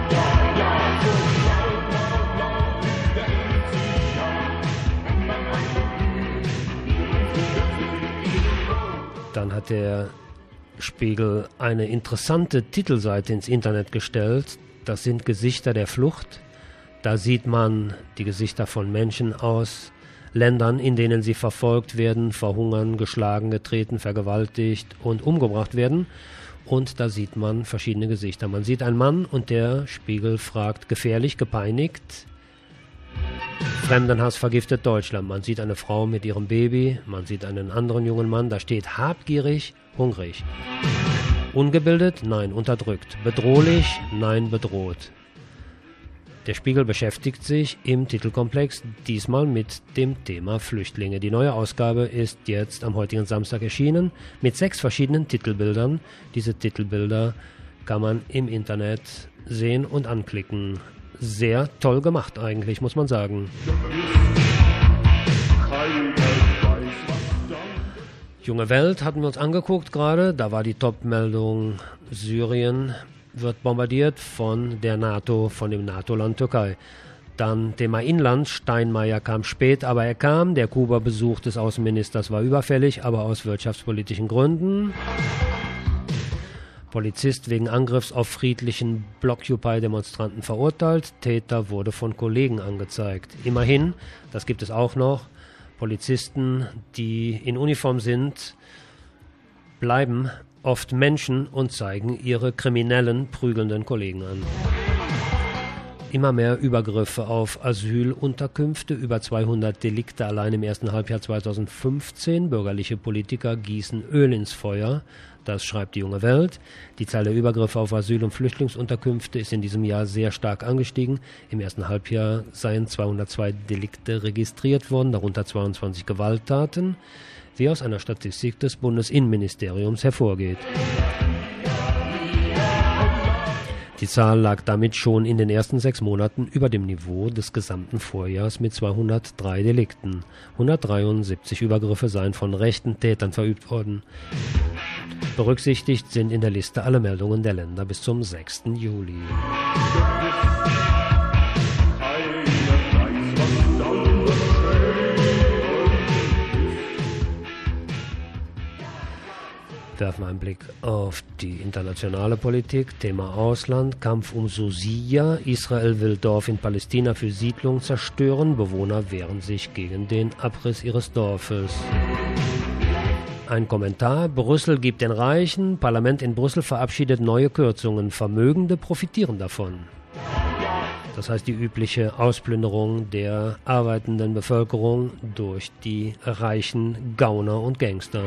Dann hat der Spiegel eine interessante Titelseite ins Internet gestellt. Das sind Gesichter der Flucht. Da sieht man die Gesichter von Menschen aus Ländern, in denen sie verfolgt werden, verhungern, geschlagen, getreten, vergewaltigt und umgebracht werden. Und da sieht man verschiedene Gesichter. Man sieht einen Mann und der Spiegel fragt, gefährlich, gepeinigt. Fremdenhass vergiftet Deutschland. Man sieht eine Frau mit ihrem Baby, man sieht einen anderen jungen Mann, da steht habgierig, hungrig. Ungebildet? Nein, unterdrückt. Bedrohlich? Nein, bedroht. Der Spiegel beschäftigt sich im Titelkomplex diesmal mit dem Thema Flüchtlinge. Die neue Ausgabe ist jetzt am heutigen Samstag erschienen mit sechs verschiedenen Titelbildern. Diese Titelbilder kann man im Internet sehen und anklicken. Sehr toll gemacht eigentlich, muss man sagen. Junge Welt hatten wir uns angeguckt gerade. Da war die Top-Meldung, Syrien wird bombardiert von der NATO, von dem NATO-Land Türkei. Dann Thema Inland, Steinmeier kam spät, aber er kam. Der Kuba-Besuch des Außenministers war überfällig, aber aus wirtschaftspolitischen Gründen. Polizist wegen Angriffs auf friedlichen Blockupy-Demonstranten verurteilt. Täter wurde von Kollegen angezeigt. Immerhin, das gibt es auch noch, Polizisten, die in Uniform sind, bleiben oft Menschen und zeigen ihre kriminellen, prügelnden Kollegen an. Immer mehr Übergriffe auf Asylunterkünfte, über zweihundert Delikte allein im ersten Halbjahr zweitausendfünfzehn. Bürgerliche Politiker gießen Öl ins Feuer. Das schreibt die Junge Welt. Die Zahl der Übergriffe auf Asyl- und Flüchtlingsunterkünfte ist in diesem Jahr sehr stark angestiegen. Im ersten Halbjahr seien zweihundertzwei Delikte registriert worden, darunter zweiundzwanzig Gewalttaten, wie aus einer Statistik des Bundesinnenministeriums hervorgeht. Die Zahl lag damit schon in den ersten sechs Monaten über dem Niveau des gesamten Vorjahrs mit zweihundertdrei Delikten. hundertdreiundsiebzig Übergriffe seien von rechten Tätern verübt worden. Berücksichtigt sind in der Liste alle Meldungen der Länder bis zum sechsten Juli. Werfen einen Blick auf die internationale Politik. Thema Ausland, Kampf um Susia. Israel will Dorf in Palästina für Siedlung zerstören. Bewohner wehren sich gegen den Abriss ihres Dorfes. Ein Kommentar. Brüssel gibt den Reichen. Parlament in Brüssel verabschiedet neue Kürzungen. Vermögende profitieren davon. Das heißt die übliche Ausplünderung der arbeitenden Bevölkerung durch die reichen Gauner und Gangster.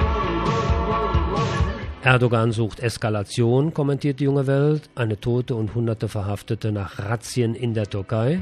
Erdogan sucht Eskalation, kommentiert die Junge Welt. Eine Tote und hunderte Verhaftete nach Razzien in der Türkei.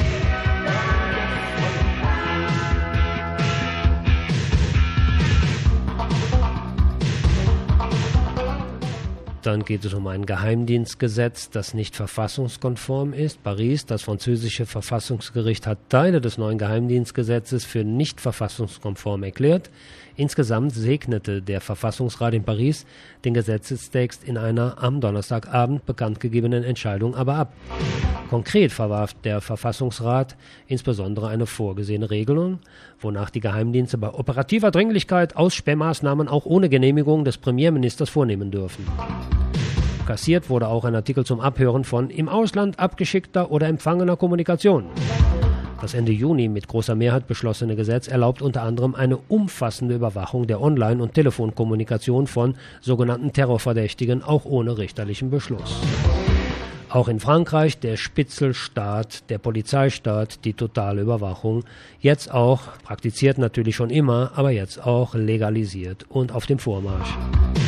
Dann geht es um ein Geheimdienstgesetz, das nicht verfassungskonform ist. Paris, das französische Verfassungsgericht, hat Teile des neuen Geheimdienstgesetzes für nicht verfassungskonform erklärt. Insgesamt segnete der Verfassungsrat in Paris den Gesetzestext in einer am Donnerstagabend bekannt gegebenen Entscheidung aber ab. Konkret verwarf der Verfassungsrat insbesondere eine vorgesehene Regelung, wonach die Geheimdienste bei operativer Dringlichkeit Ausspähmaßnahmen auch ohne Genehmigung des Premierministers vornehmen dürfen. Kassiert wurde auch ein Artikel zum Abhören von im Ausland abgeschickter oder empfangener Kommunikation. Das Ende Juni mit großer Mehrheit beschlossene Gesetz erlaubt unter anderem eine umfassende Überwachung der Online- und Telefonkommunikation von sogenannten Terrorverdächtigen, auch ohne richterlichen Beschluss. Auch in Frankreich der Spitzelstaat, der Polizeistaat, die totale Überwachung, jetzt auch, praktiziert natürlich schon immer, aber jetzt auch legalisiert und auf dem Vormarsch.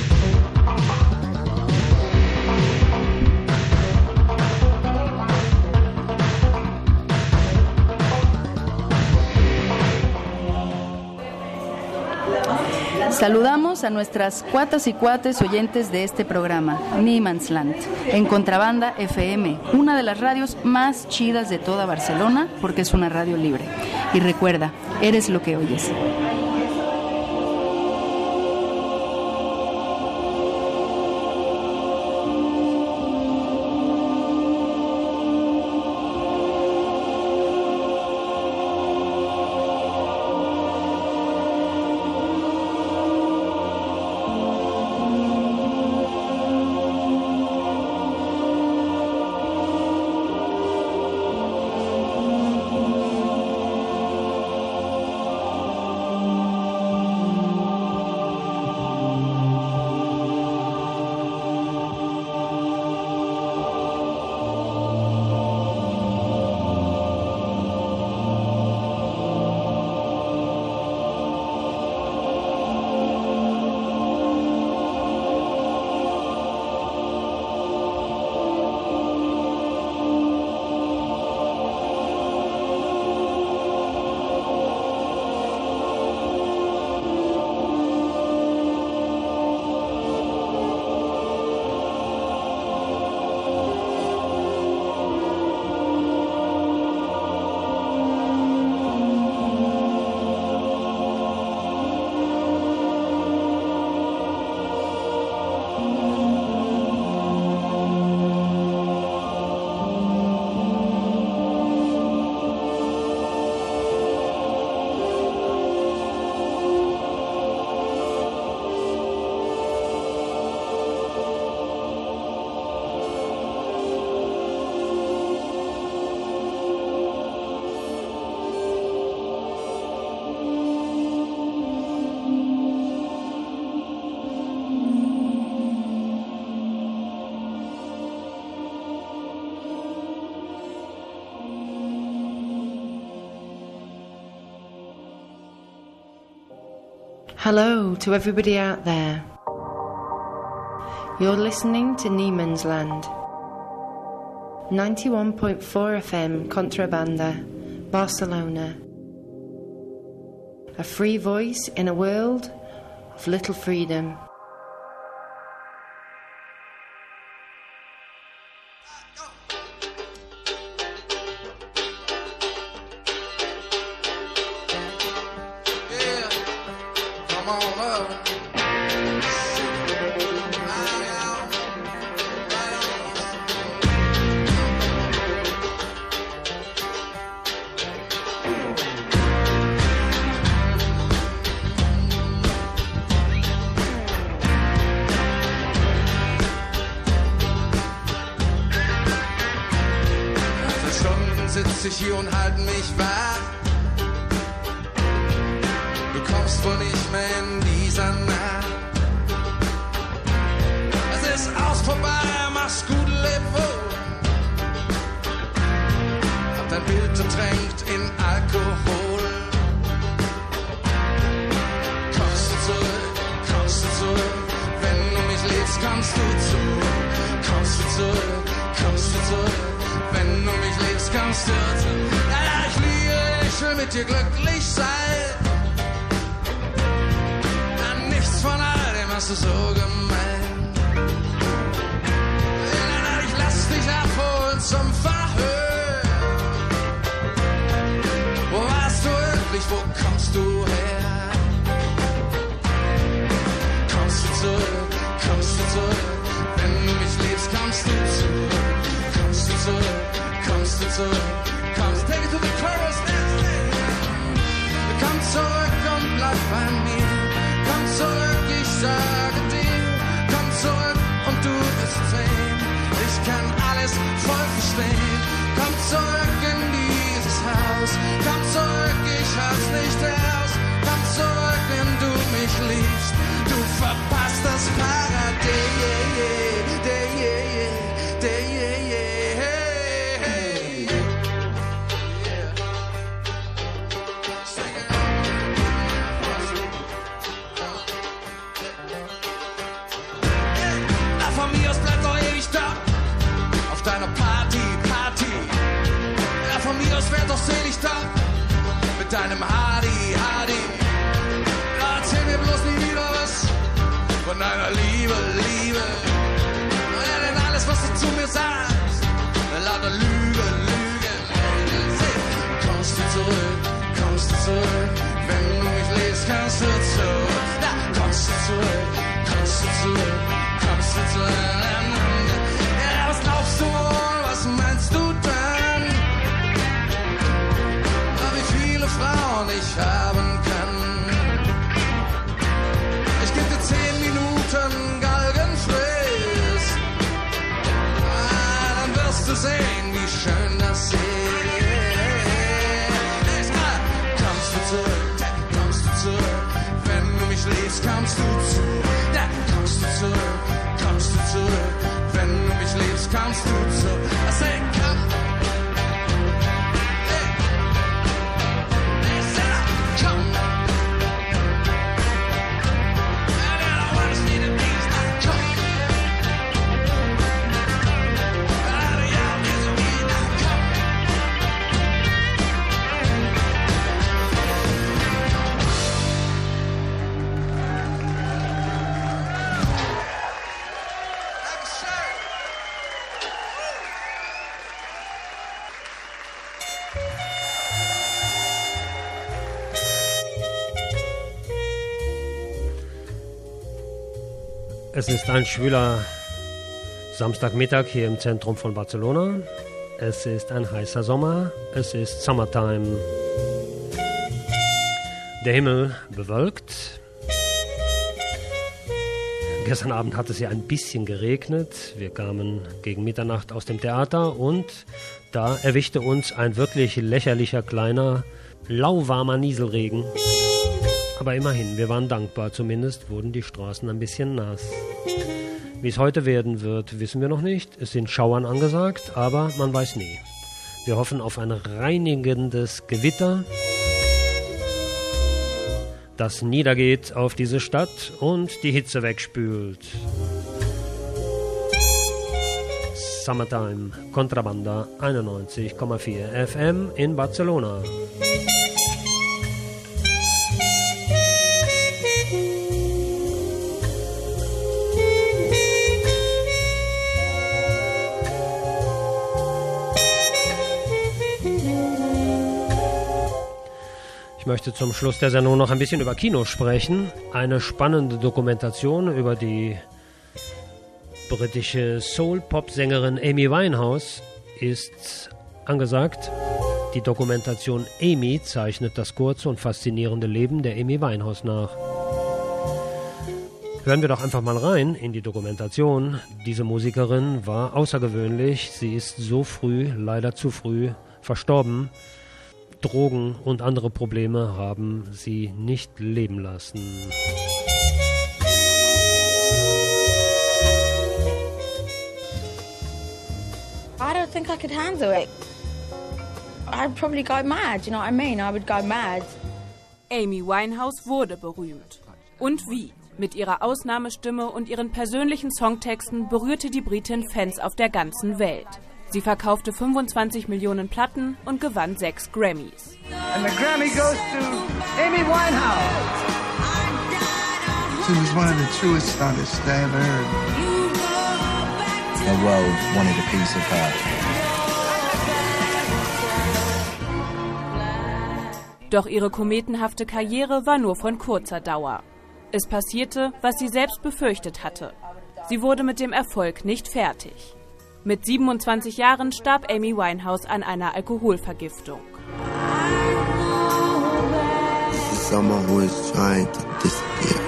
Saludamos a nuestras cuatas y cuates oyentes de este programa, Niemandsland, en Contrabanda F M, una de las radios más chidas de toda Barcelona, porque es una radio libre. Y recuerda, eres lo que oyes. Hello to everybody out there. You're listening to Niemans Land. ninety-one point four F M Contrabanda, Barcelona. A free voice in a world of little freedom. Sitz ich hier und halt mich wach. Du kommst wohl nicht mehr in dieser Nacht. Es ist aus vorbei, mach's gut, leb wohl. Hab dein Bild ertränkt in Alkohol. Kommst du zurück, kommst du zurück. Wenn du mich liebst, kommst du zurück. Kommst du zurück, kommst du zurück. Wenn du mich liebst, kommst du zu. Ja, ja, ich liebe, ich will mit dir glücklich sein. Ja, nichts von all dem hast du so gemeint. Ja, ich lass dich abholen zum Verhör. Wo warst du wirklich, wo kommst du her? Kommst du zurück, kommst du zurück. Wenn du mich liebst, kommst du zurück. Kommst du zurück, kommst du zurück, kommst, take it to the chorus, komm zurück und bleib bei mir, komm zurück, ich sage dir, komm zurück und du wirst sehen, ich kann alles voll verstehen, komm zurück in dieses Haus, komm zurück, ich halte nicht aus, komm zurück, wenn du mich liebst, du verpasst das Paradies, deiner Party, Party. Ja, von mir aus wär doch selig da mit deinem Hardy, Hardy. Ja, erzähl mir bloß nie wieder was von deiner Liebe, Liebe. Ja, denn alles, was du zu mir sagst, lauter Lüge, Lüge. Kommst du zurück, kommst du zurück, wenn du mich liebst, kommst du zurück. Ja, kommst du zurück, kommst du zurück, kommst du zurück. Was glaubst du wohl, was meinst du dann? Wie viele Frauen ich haben kann. Ich geb dir zehn Minuten Galgenfrist. Ah, dann wirst du sehen, wie schön das ist. Kommst du zurück, kommst du zurück. Wenn du mich liebst, kommst du zurück. Ja, kommst du zurück, kommst du zurück. Wenn du mich liebst, kommst du zu. I say, come. Hey. Hey, Sarah, come. And I want to see the things that come. And y'all is a way that come. Es ist ein schwüler Samstagmittag hier im Zentrum von Barcelona. Es ist ein heißer Sommer. Es ist Summertime. Der Himmel bewölkt. Gestern Abend hat es ja ein bisschen geregnet. Wir kamen gegen Mitternacht aus dem Theater und da erwischte uns ein wirklich lächerlicher kleiner, lauwarmer Nieselregen. Aber immerhin, wir waren dankbar. Zumindest wurden die Straßen ein bisschen nass. Wie es heute werden wird, wissen wir noch nicht. Es sind Schauern angesagt, aber man weiß nie. Wir hoffen auf ein reinigendes Gewitter, das niedergeht auf diese Stadt und die Hitze wegspült. Summertime, Contrabanda einundneunzig Komma vier F M in Barcelona. Ich möchte zum Schluss der Sendung noch ein bisschen über Kino sprechen. Eine spannende Dokumentation über die britische Soul-Pop-Sängerin Amy Winehouse ist angesagt. Die Dokumentation Amy zeichnet das kurze und faszinierende Leben der Amy Winehouse nach. Hören wir doch einfach mal rein in die Dokumentation. Diese Musikerin war außergewöhnlich. Sie ist so früh, leider zu früh, verstorben. Drogen und andere Probleme haben sie nicht leben lassen. I don't think I could handle it. I'd probably go mad, you know what I mean? I would go mad. Amy Winehouse wurde berühmt. Und wie? Mit ihrer Ausnahmestimme und ihren persönlichen Songtexten berührte die Britin Fans auf der ganzen Welt. Sie verkaufte fünfundzwanzig Millionen Platten und gewann sechs Grammys. And the Grammy goes to Amy Winehouse. She was one of the truest artists I ever heard. The world wanted a piece of her. Doch ihre kometenhafte Karriere war nur von kurzer Dauer. Es passierte, was sie selbst befürchtet hatte. Sie wurde mit dem Erfolg nicht fertig. Mit siebenundzwanzig Jahren starb Amy Winehouse an einer Alkoholvergiftung. Someone who is trying to disappear.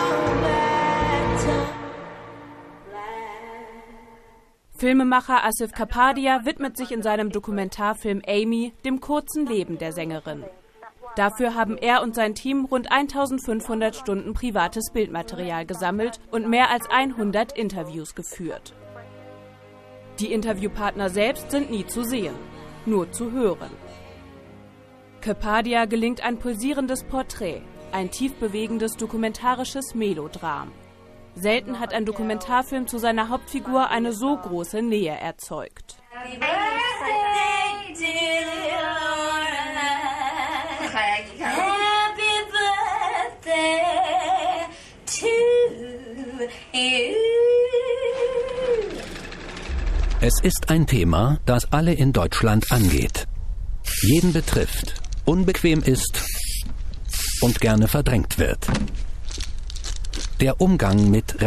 Filmemacher Asif Kapadia widmet sich in seinem Dokumentarfilm Amy dem kurzen Leben der Sängerin. Dafür haben er und sein Team rund eintausendfünfhundert Stunden privates Bildmaterial gesammelt und mehr als hundert Interviews geführt. Die Interviewpartner selbst sind nie zu sehen, nur zu hören. Kapadia gelingt ein pulsierendes Porträt, ein tief bewegendes dokumentarisches Melodram. Selten hat ein Dokumentarfilm zu seiner Hauptfigur eine so große Nähe erzeugt. Happy birthday, dear Happy birthday to you. Es ist ein Thema, das alle in Deutschland angeht. Jeden betrifft, unbequem ist und gerne verdrängt wird. Der Umgang mit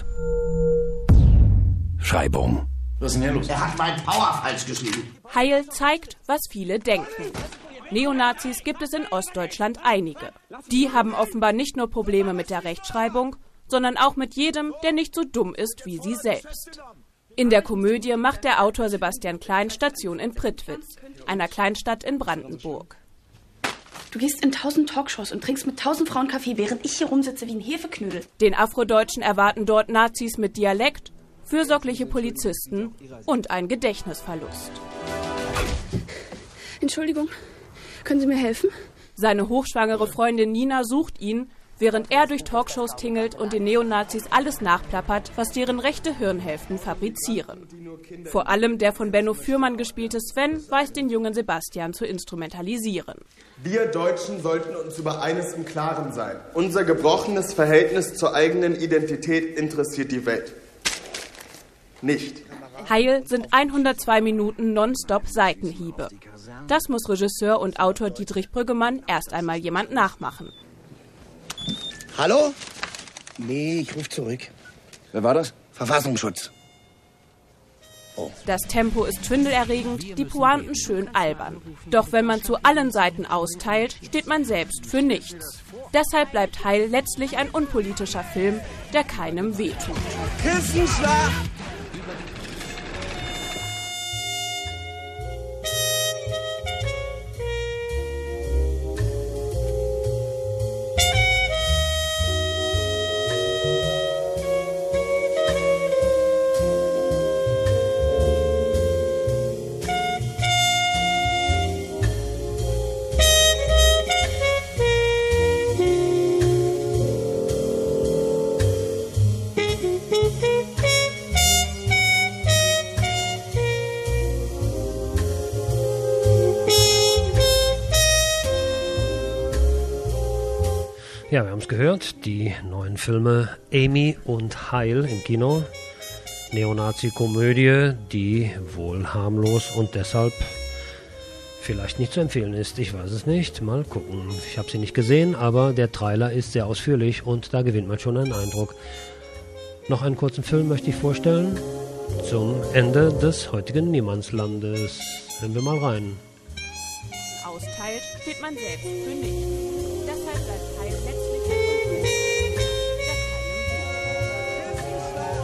Rechtschreibung. Was ist denn hier los? Er hat mein Power falsch geschrieben. Heil zeigt, was viele denken. Neonazis gibt es in Ostdeutschland einige. Die haben offenbar nicht nur Probleme mit der Rechtschreibung, sondern auch mit jedem, der nicht so dumm ist wie sie selbst. In der Komödie macht der Autor Sebastian Klein Station in Prittwitz, einer Kleinstadt in Brandenburg. Du gehst in tausend Talkshows und trinkst mit tausend Frauen Kaffee, während ich hier rumsitze wie ein Hefeknödel. Den Afrodeutschen erwarten dort Nazis mit Dialekt, fürsorgliche Polizisten und ein Gedächtnisverlust. Entschuldigung, können Sie mir helfen? Seine hochschwangere Freundin Nina sucht ihn, während er durch Talkshows tingelt und den Neonazis alles nachplappert, was deren rechte Hirnhälften fabrizieren. Vor allem der von Benno Fürmann gespielte Sven weiß den jungen Sebastian zu instrumentalisieren. Wir Deutschen sollten uns über eines im Klaren sein. Unser gebrochenes Verhältnis zur eigenen Identität interessiert die Welt nicht. Heil sind hundertzwei Minuten nonstop Seitenhiebe. Das muss Regisseur und Autor Dietrich Brüggemann erst einmal jemand nachmachen. Hallo? Nee, ich rufe zurück. Wer war das? Verfassungsschutz. Oh. Das Tempo ist schwindelerregend, die Pointen schön albern. Doch wenn man zu allen Seiten austeilt, steht man selbst für nichts. Deshalb bleibt Heil letztlich ein unpolitischer Film, der keinem wehtut. Kissenschlag! Ja, wir haben es gehört, die neuen Filme Amy und Heil im Kino. Neonazi-Komödie, die wohl harmlos und deshalb vielleicht nicht zu empfehlen ist. Ich weiß es nicht. Mal gucken. Ich habe sie nicht gesehen, aber der Trailer ist sehr ausführlich und da gewinnt man schon einen Eindruck. Noch einen kurzen Film möchte ich vorstellen. Zum Ende des heutigen Niemandslandes. Hören wir mal rein. Austeilt steht man selbst für nichts. Deshalb bleibt Heil letztlich ein Unglück, der keinem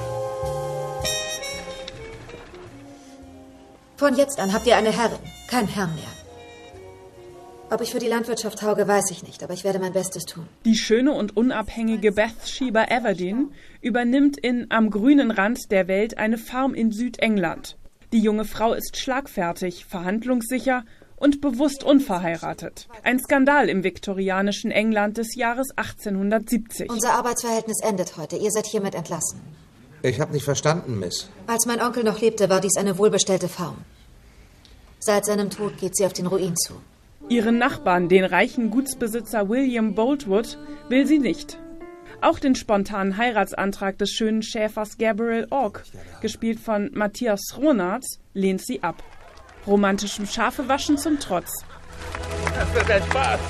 dient. Von jetzt an habt ihr eine Herrin, kein Herrn mehr. Ob ich für die Landwirtschaft tauge, weiß ich nicht, aber ich werde mein Bestes tun. Die schöne und unabhängige Bathsheba Everdeen übernimmt in Am grünen Rand der Welt eine Farm in Südengland. Die junge Frau ist schlagfertig, verhandlungssicher und bewusst unverheiratet. Ein Skandal im viktorianischen England des Jahres achtzehnhundertsiebzig. Unser Arbeitsverhältnis endet heute. Ihr seid hiermit entlassen. Ich habe nicht verstanden, Miss. Als mein Onkel noch lebte, war dies eine wohlbestellte Farm. Seit seinem Tod geht sie auf den Ruin zu. Ihren Nachbarn, den reichen Gutsbesitzer William Boltwood, will sie nicht. Auch den spontanen Heiratsantrag des schönen Schäfers Gabriel Ork, gespielt von Matthias Ronards, lehnt sie ab. Romantischem Schafewaschen zum Trotz. Das wird ein Spaß.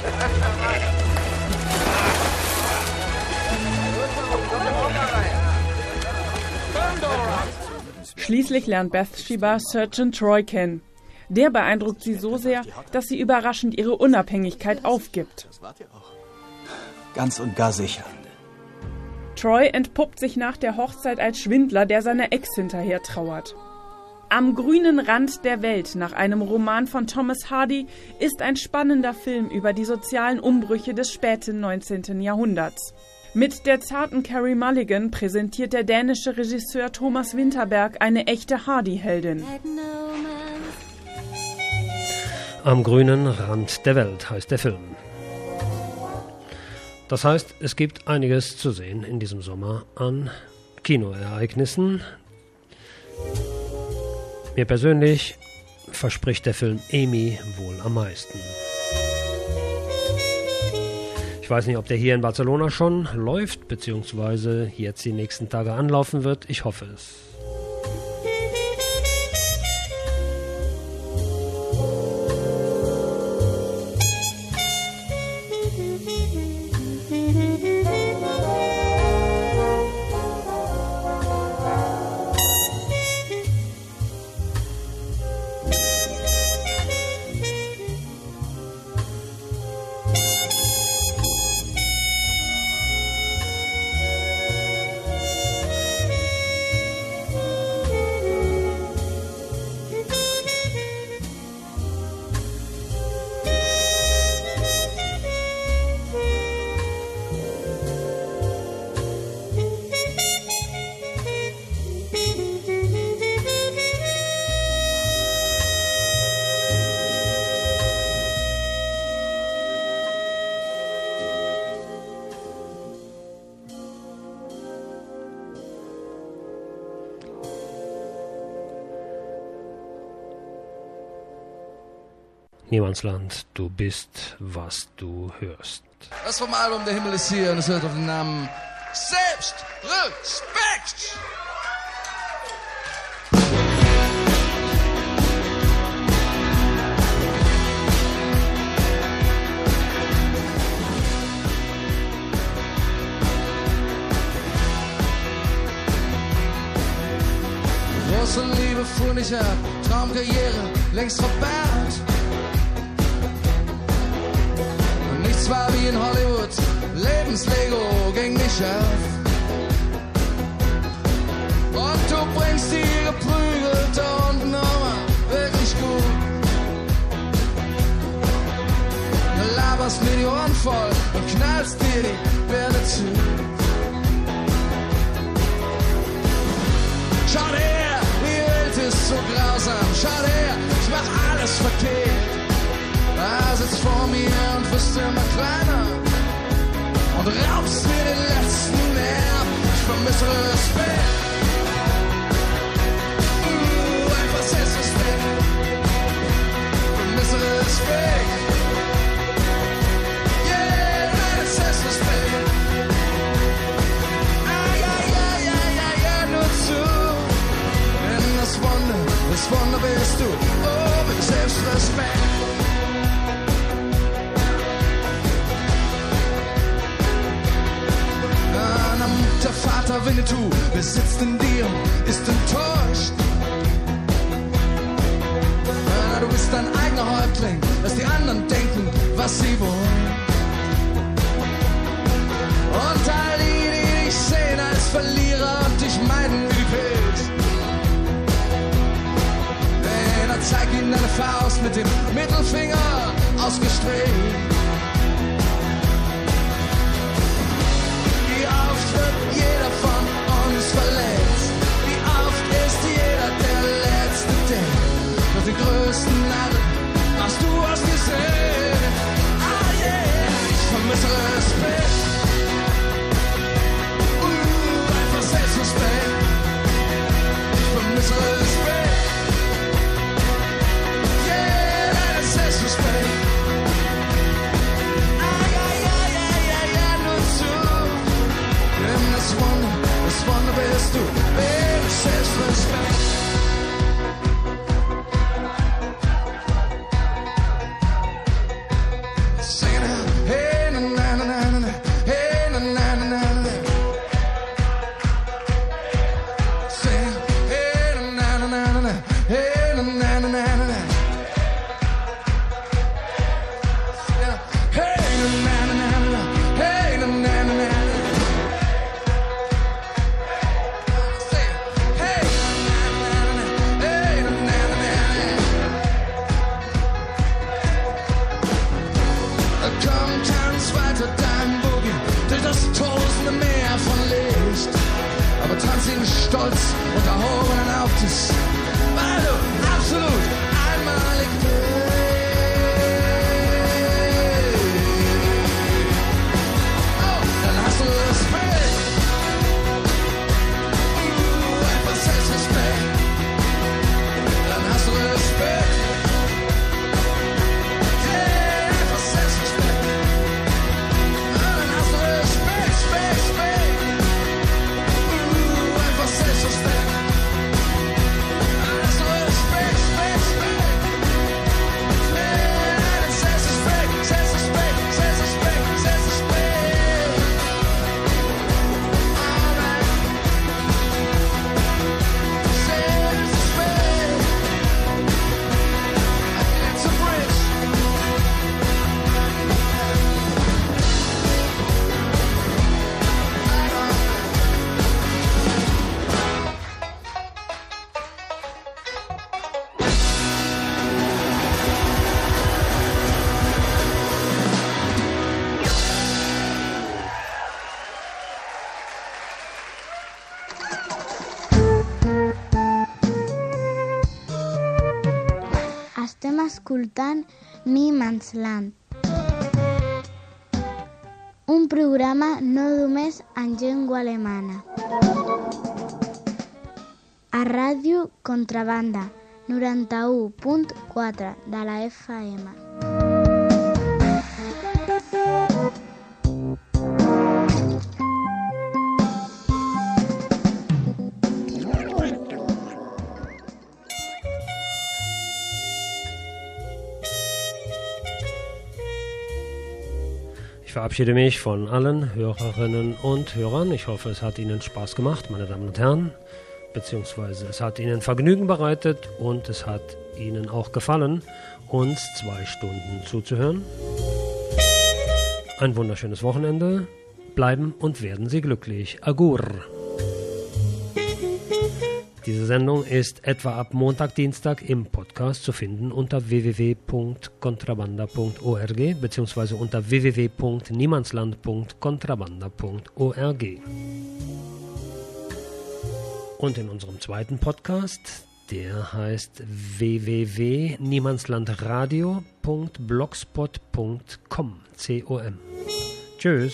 Schließlich lernt Bathsheba Sergeant Troy kennen. Der beeindruckt sie so sehr, dass sie überraschend ihre Unabhängigkeit aufgibt. Ganz und gar sicher. Troy entpuppt sich nach der Hochzeit als Schwindler, der seiner Ex hinterher trauert. Am grünen Rand der Welt, nach einem Roman von Thomas Hardy, ist ein spannender Film über die sozialen Umbrüche des späten neunzehnten Jahrhunderts. Mit der zarten Carey Mulligan präsentiert der dänische Regisseur Thomas Winterberg eine echte Hardy-Heldin. Am grünen Rand der Welt heißt der Film. Das heißt, es gibt einiges zu sehen in diesem Sommer an Kinoereignissen. Mir persönlich verspricht der Film Amy wohl am meisten. Ich weiß nicht, ob der hier in Barcelona schon läuft, beziehungsweise jetzt die nächsten Tage anlaufen wird. Ich hoffe es. Niemandsland, du bist, was du hörst. Das vom Album Der Himmel ist hier und es hört auf den Namen Selbstrespekt. Große Liebe fuhr nicht ab, Traumkarriere längst verbannt. Nichts war wie in Hollywood, Lebenslego ging nicht auf. Und du bringst die geprügelte und nochmal wirklich gut. Du laberst mir die Ohren voll und knallst dir die Birne zu. Schau her, die Welt ist so grausam. Schau her, ich mach alles verkehrt. Er sitzt vor mir und wirst immer kleiner und raubst mir den letzten Nerv. Ich vermisse Respekt. Uh, einfach Selbstrespekt. Vermisse Respekt. Yeah, nein, Selbstrespekt. mit Selbstrespekt. Na, Mutter, Vater, Winnetou, wer sitzt in dir, ist enttäuscht. Na, du bist dein eigener Häuptling, lass die anderen denken, was sie wollen. Und all die, die dich sehen als Verlierer und dich meiden wie die Pilz, denen zeig ihnen deine Faust mit dem Mittelfinger ausgestreckt. Wie oft wird jeder von uns verletzt? Wie oft ist jeder der Letzte, der doch den größten Narren machst du aus dir selbst. Ah yeah, ich vermisse Respekt. Selbstrespekt, ich vermisse Respekt. Yeah, das ist Selbstrespekt. Ah, ja, ja, ja, ja, ja, nur zu. Denn das Wunder, das Wunder bist du. Hey, Selbstrespekt. Sing it out. Hey, na, na, na, na, na. Hey, na, na, na, na, na. Hey, na na na na na na. Hey, na na na na na. Hey, na na na na na. Hey, na na na na. Hey, na na na na. Komm, tanz weiter dein Boogie durch das tosende Meer von Licht. Aber tanz ihn stolz und erhobenen Hauptes, weil du absolut einmalig bist. Oh, dann hast du Respekt. Uh, einfach Selbstrespekt. Dann hast du Respekt. Yeah, einfach Selbstrespekt. Dann hast du Respekt, Respekt, Respekt. Uh, einfach Selbstrespekt. Estem escoltant Niemandsland, un programa no només en llengua alemana. A Ràdio Contrabanda, noranta-u punt quatre de la F M. Ich verabschiede mich von allen Hörerinnen und Hörern. Ich hoffe, es hat Ihnen Spaß gemacht, meine Damen und Herren, beziehungsweise es hat Ihnen Vergnügen bereitet und es hat Ihnen auch gefallen, uns zwei Stunden zuzuhören. Ein wunderschönes Wochenende. Bleiben und werden Sie glücklich. Agur. Diese Sendung ist etwa ab Montag, Dienstag im Podcast zu finden unter w w w punkt contrabanda punkt org bzw. unter w w w punkt niemandsland punkt contrabanda punkt org. Und in unserem zweiten Podcast, der heißt w w w punkt niemandslandradio punkt blogspot punkt com. C O M. Tschüss.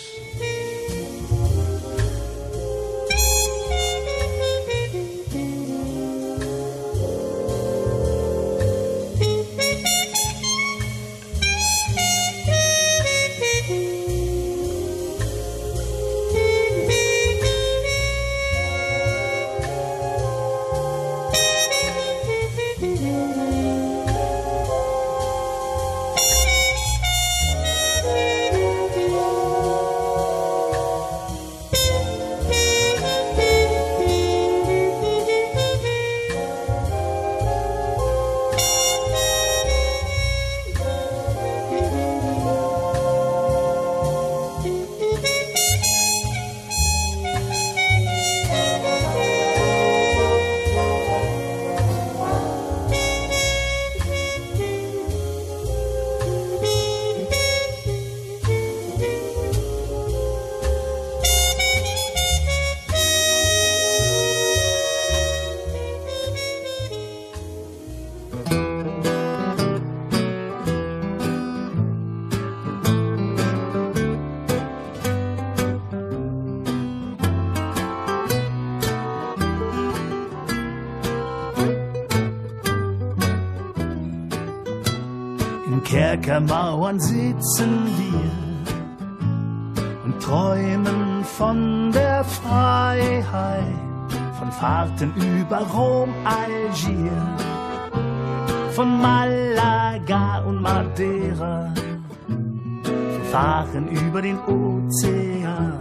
Kerkermauern sitzen wir und träumen von der Freiheit, von Fahrten über Rom, Algier, von Malaga und Madeira. Wir fahren über den Ozean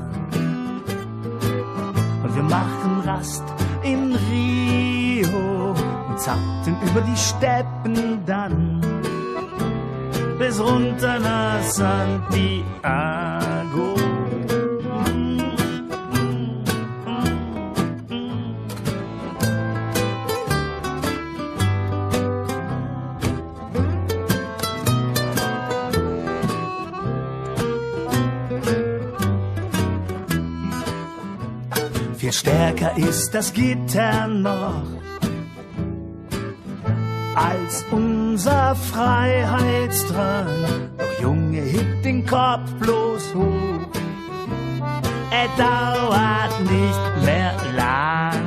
und wir machen Rast in Rio und zappten über die Steppen dann bis runter nach Santiago. Viel stärker ist das Gitter noch als unser Freiheitsdrang. Doch Junge, heb den Kopf bloß hoch, er dauert nicht mehr lang.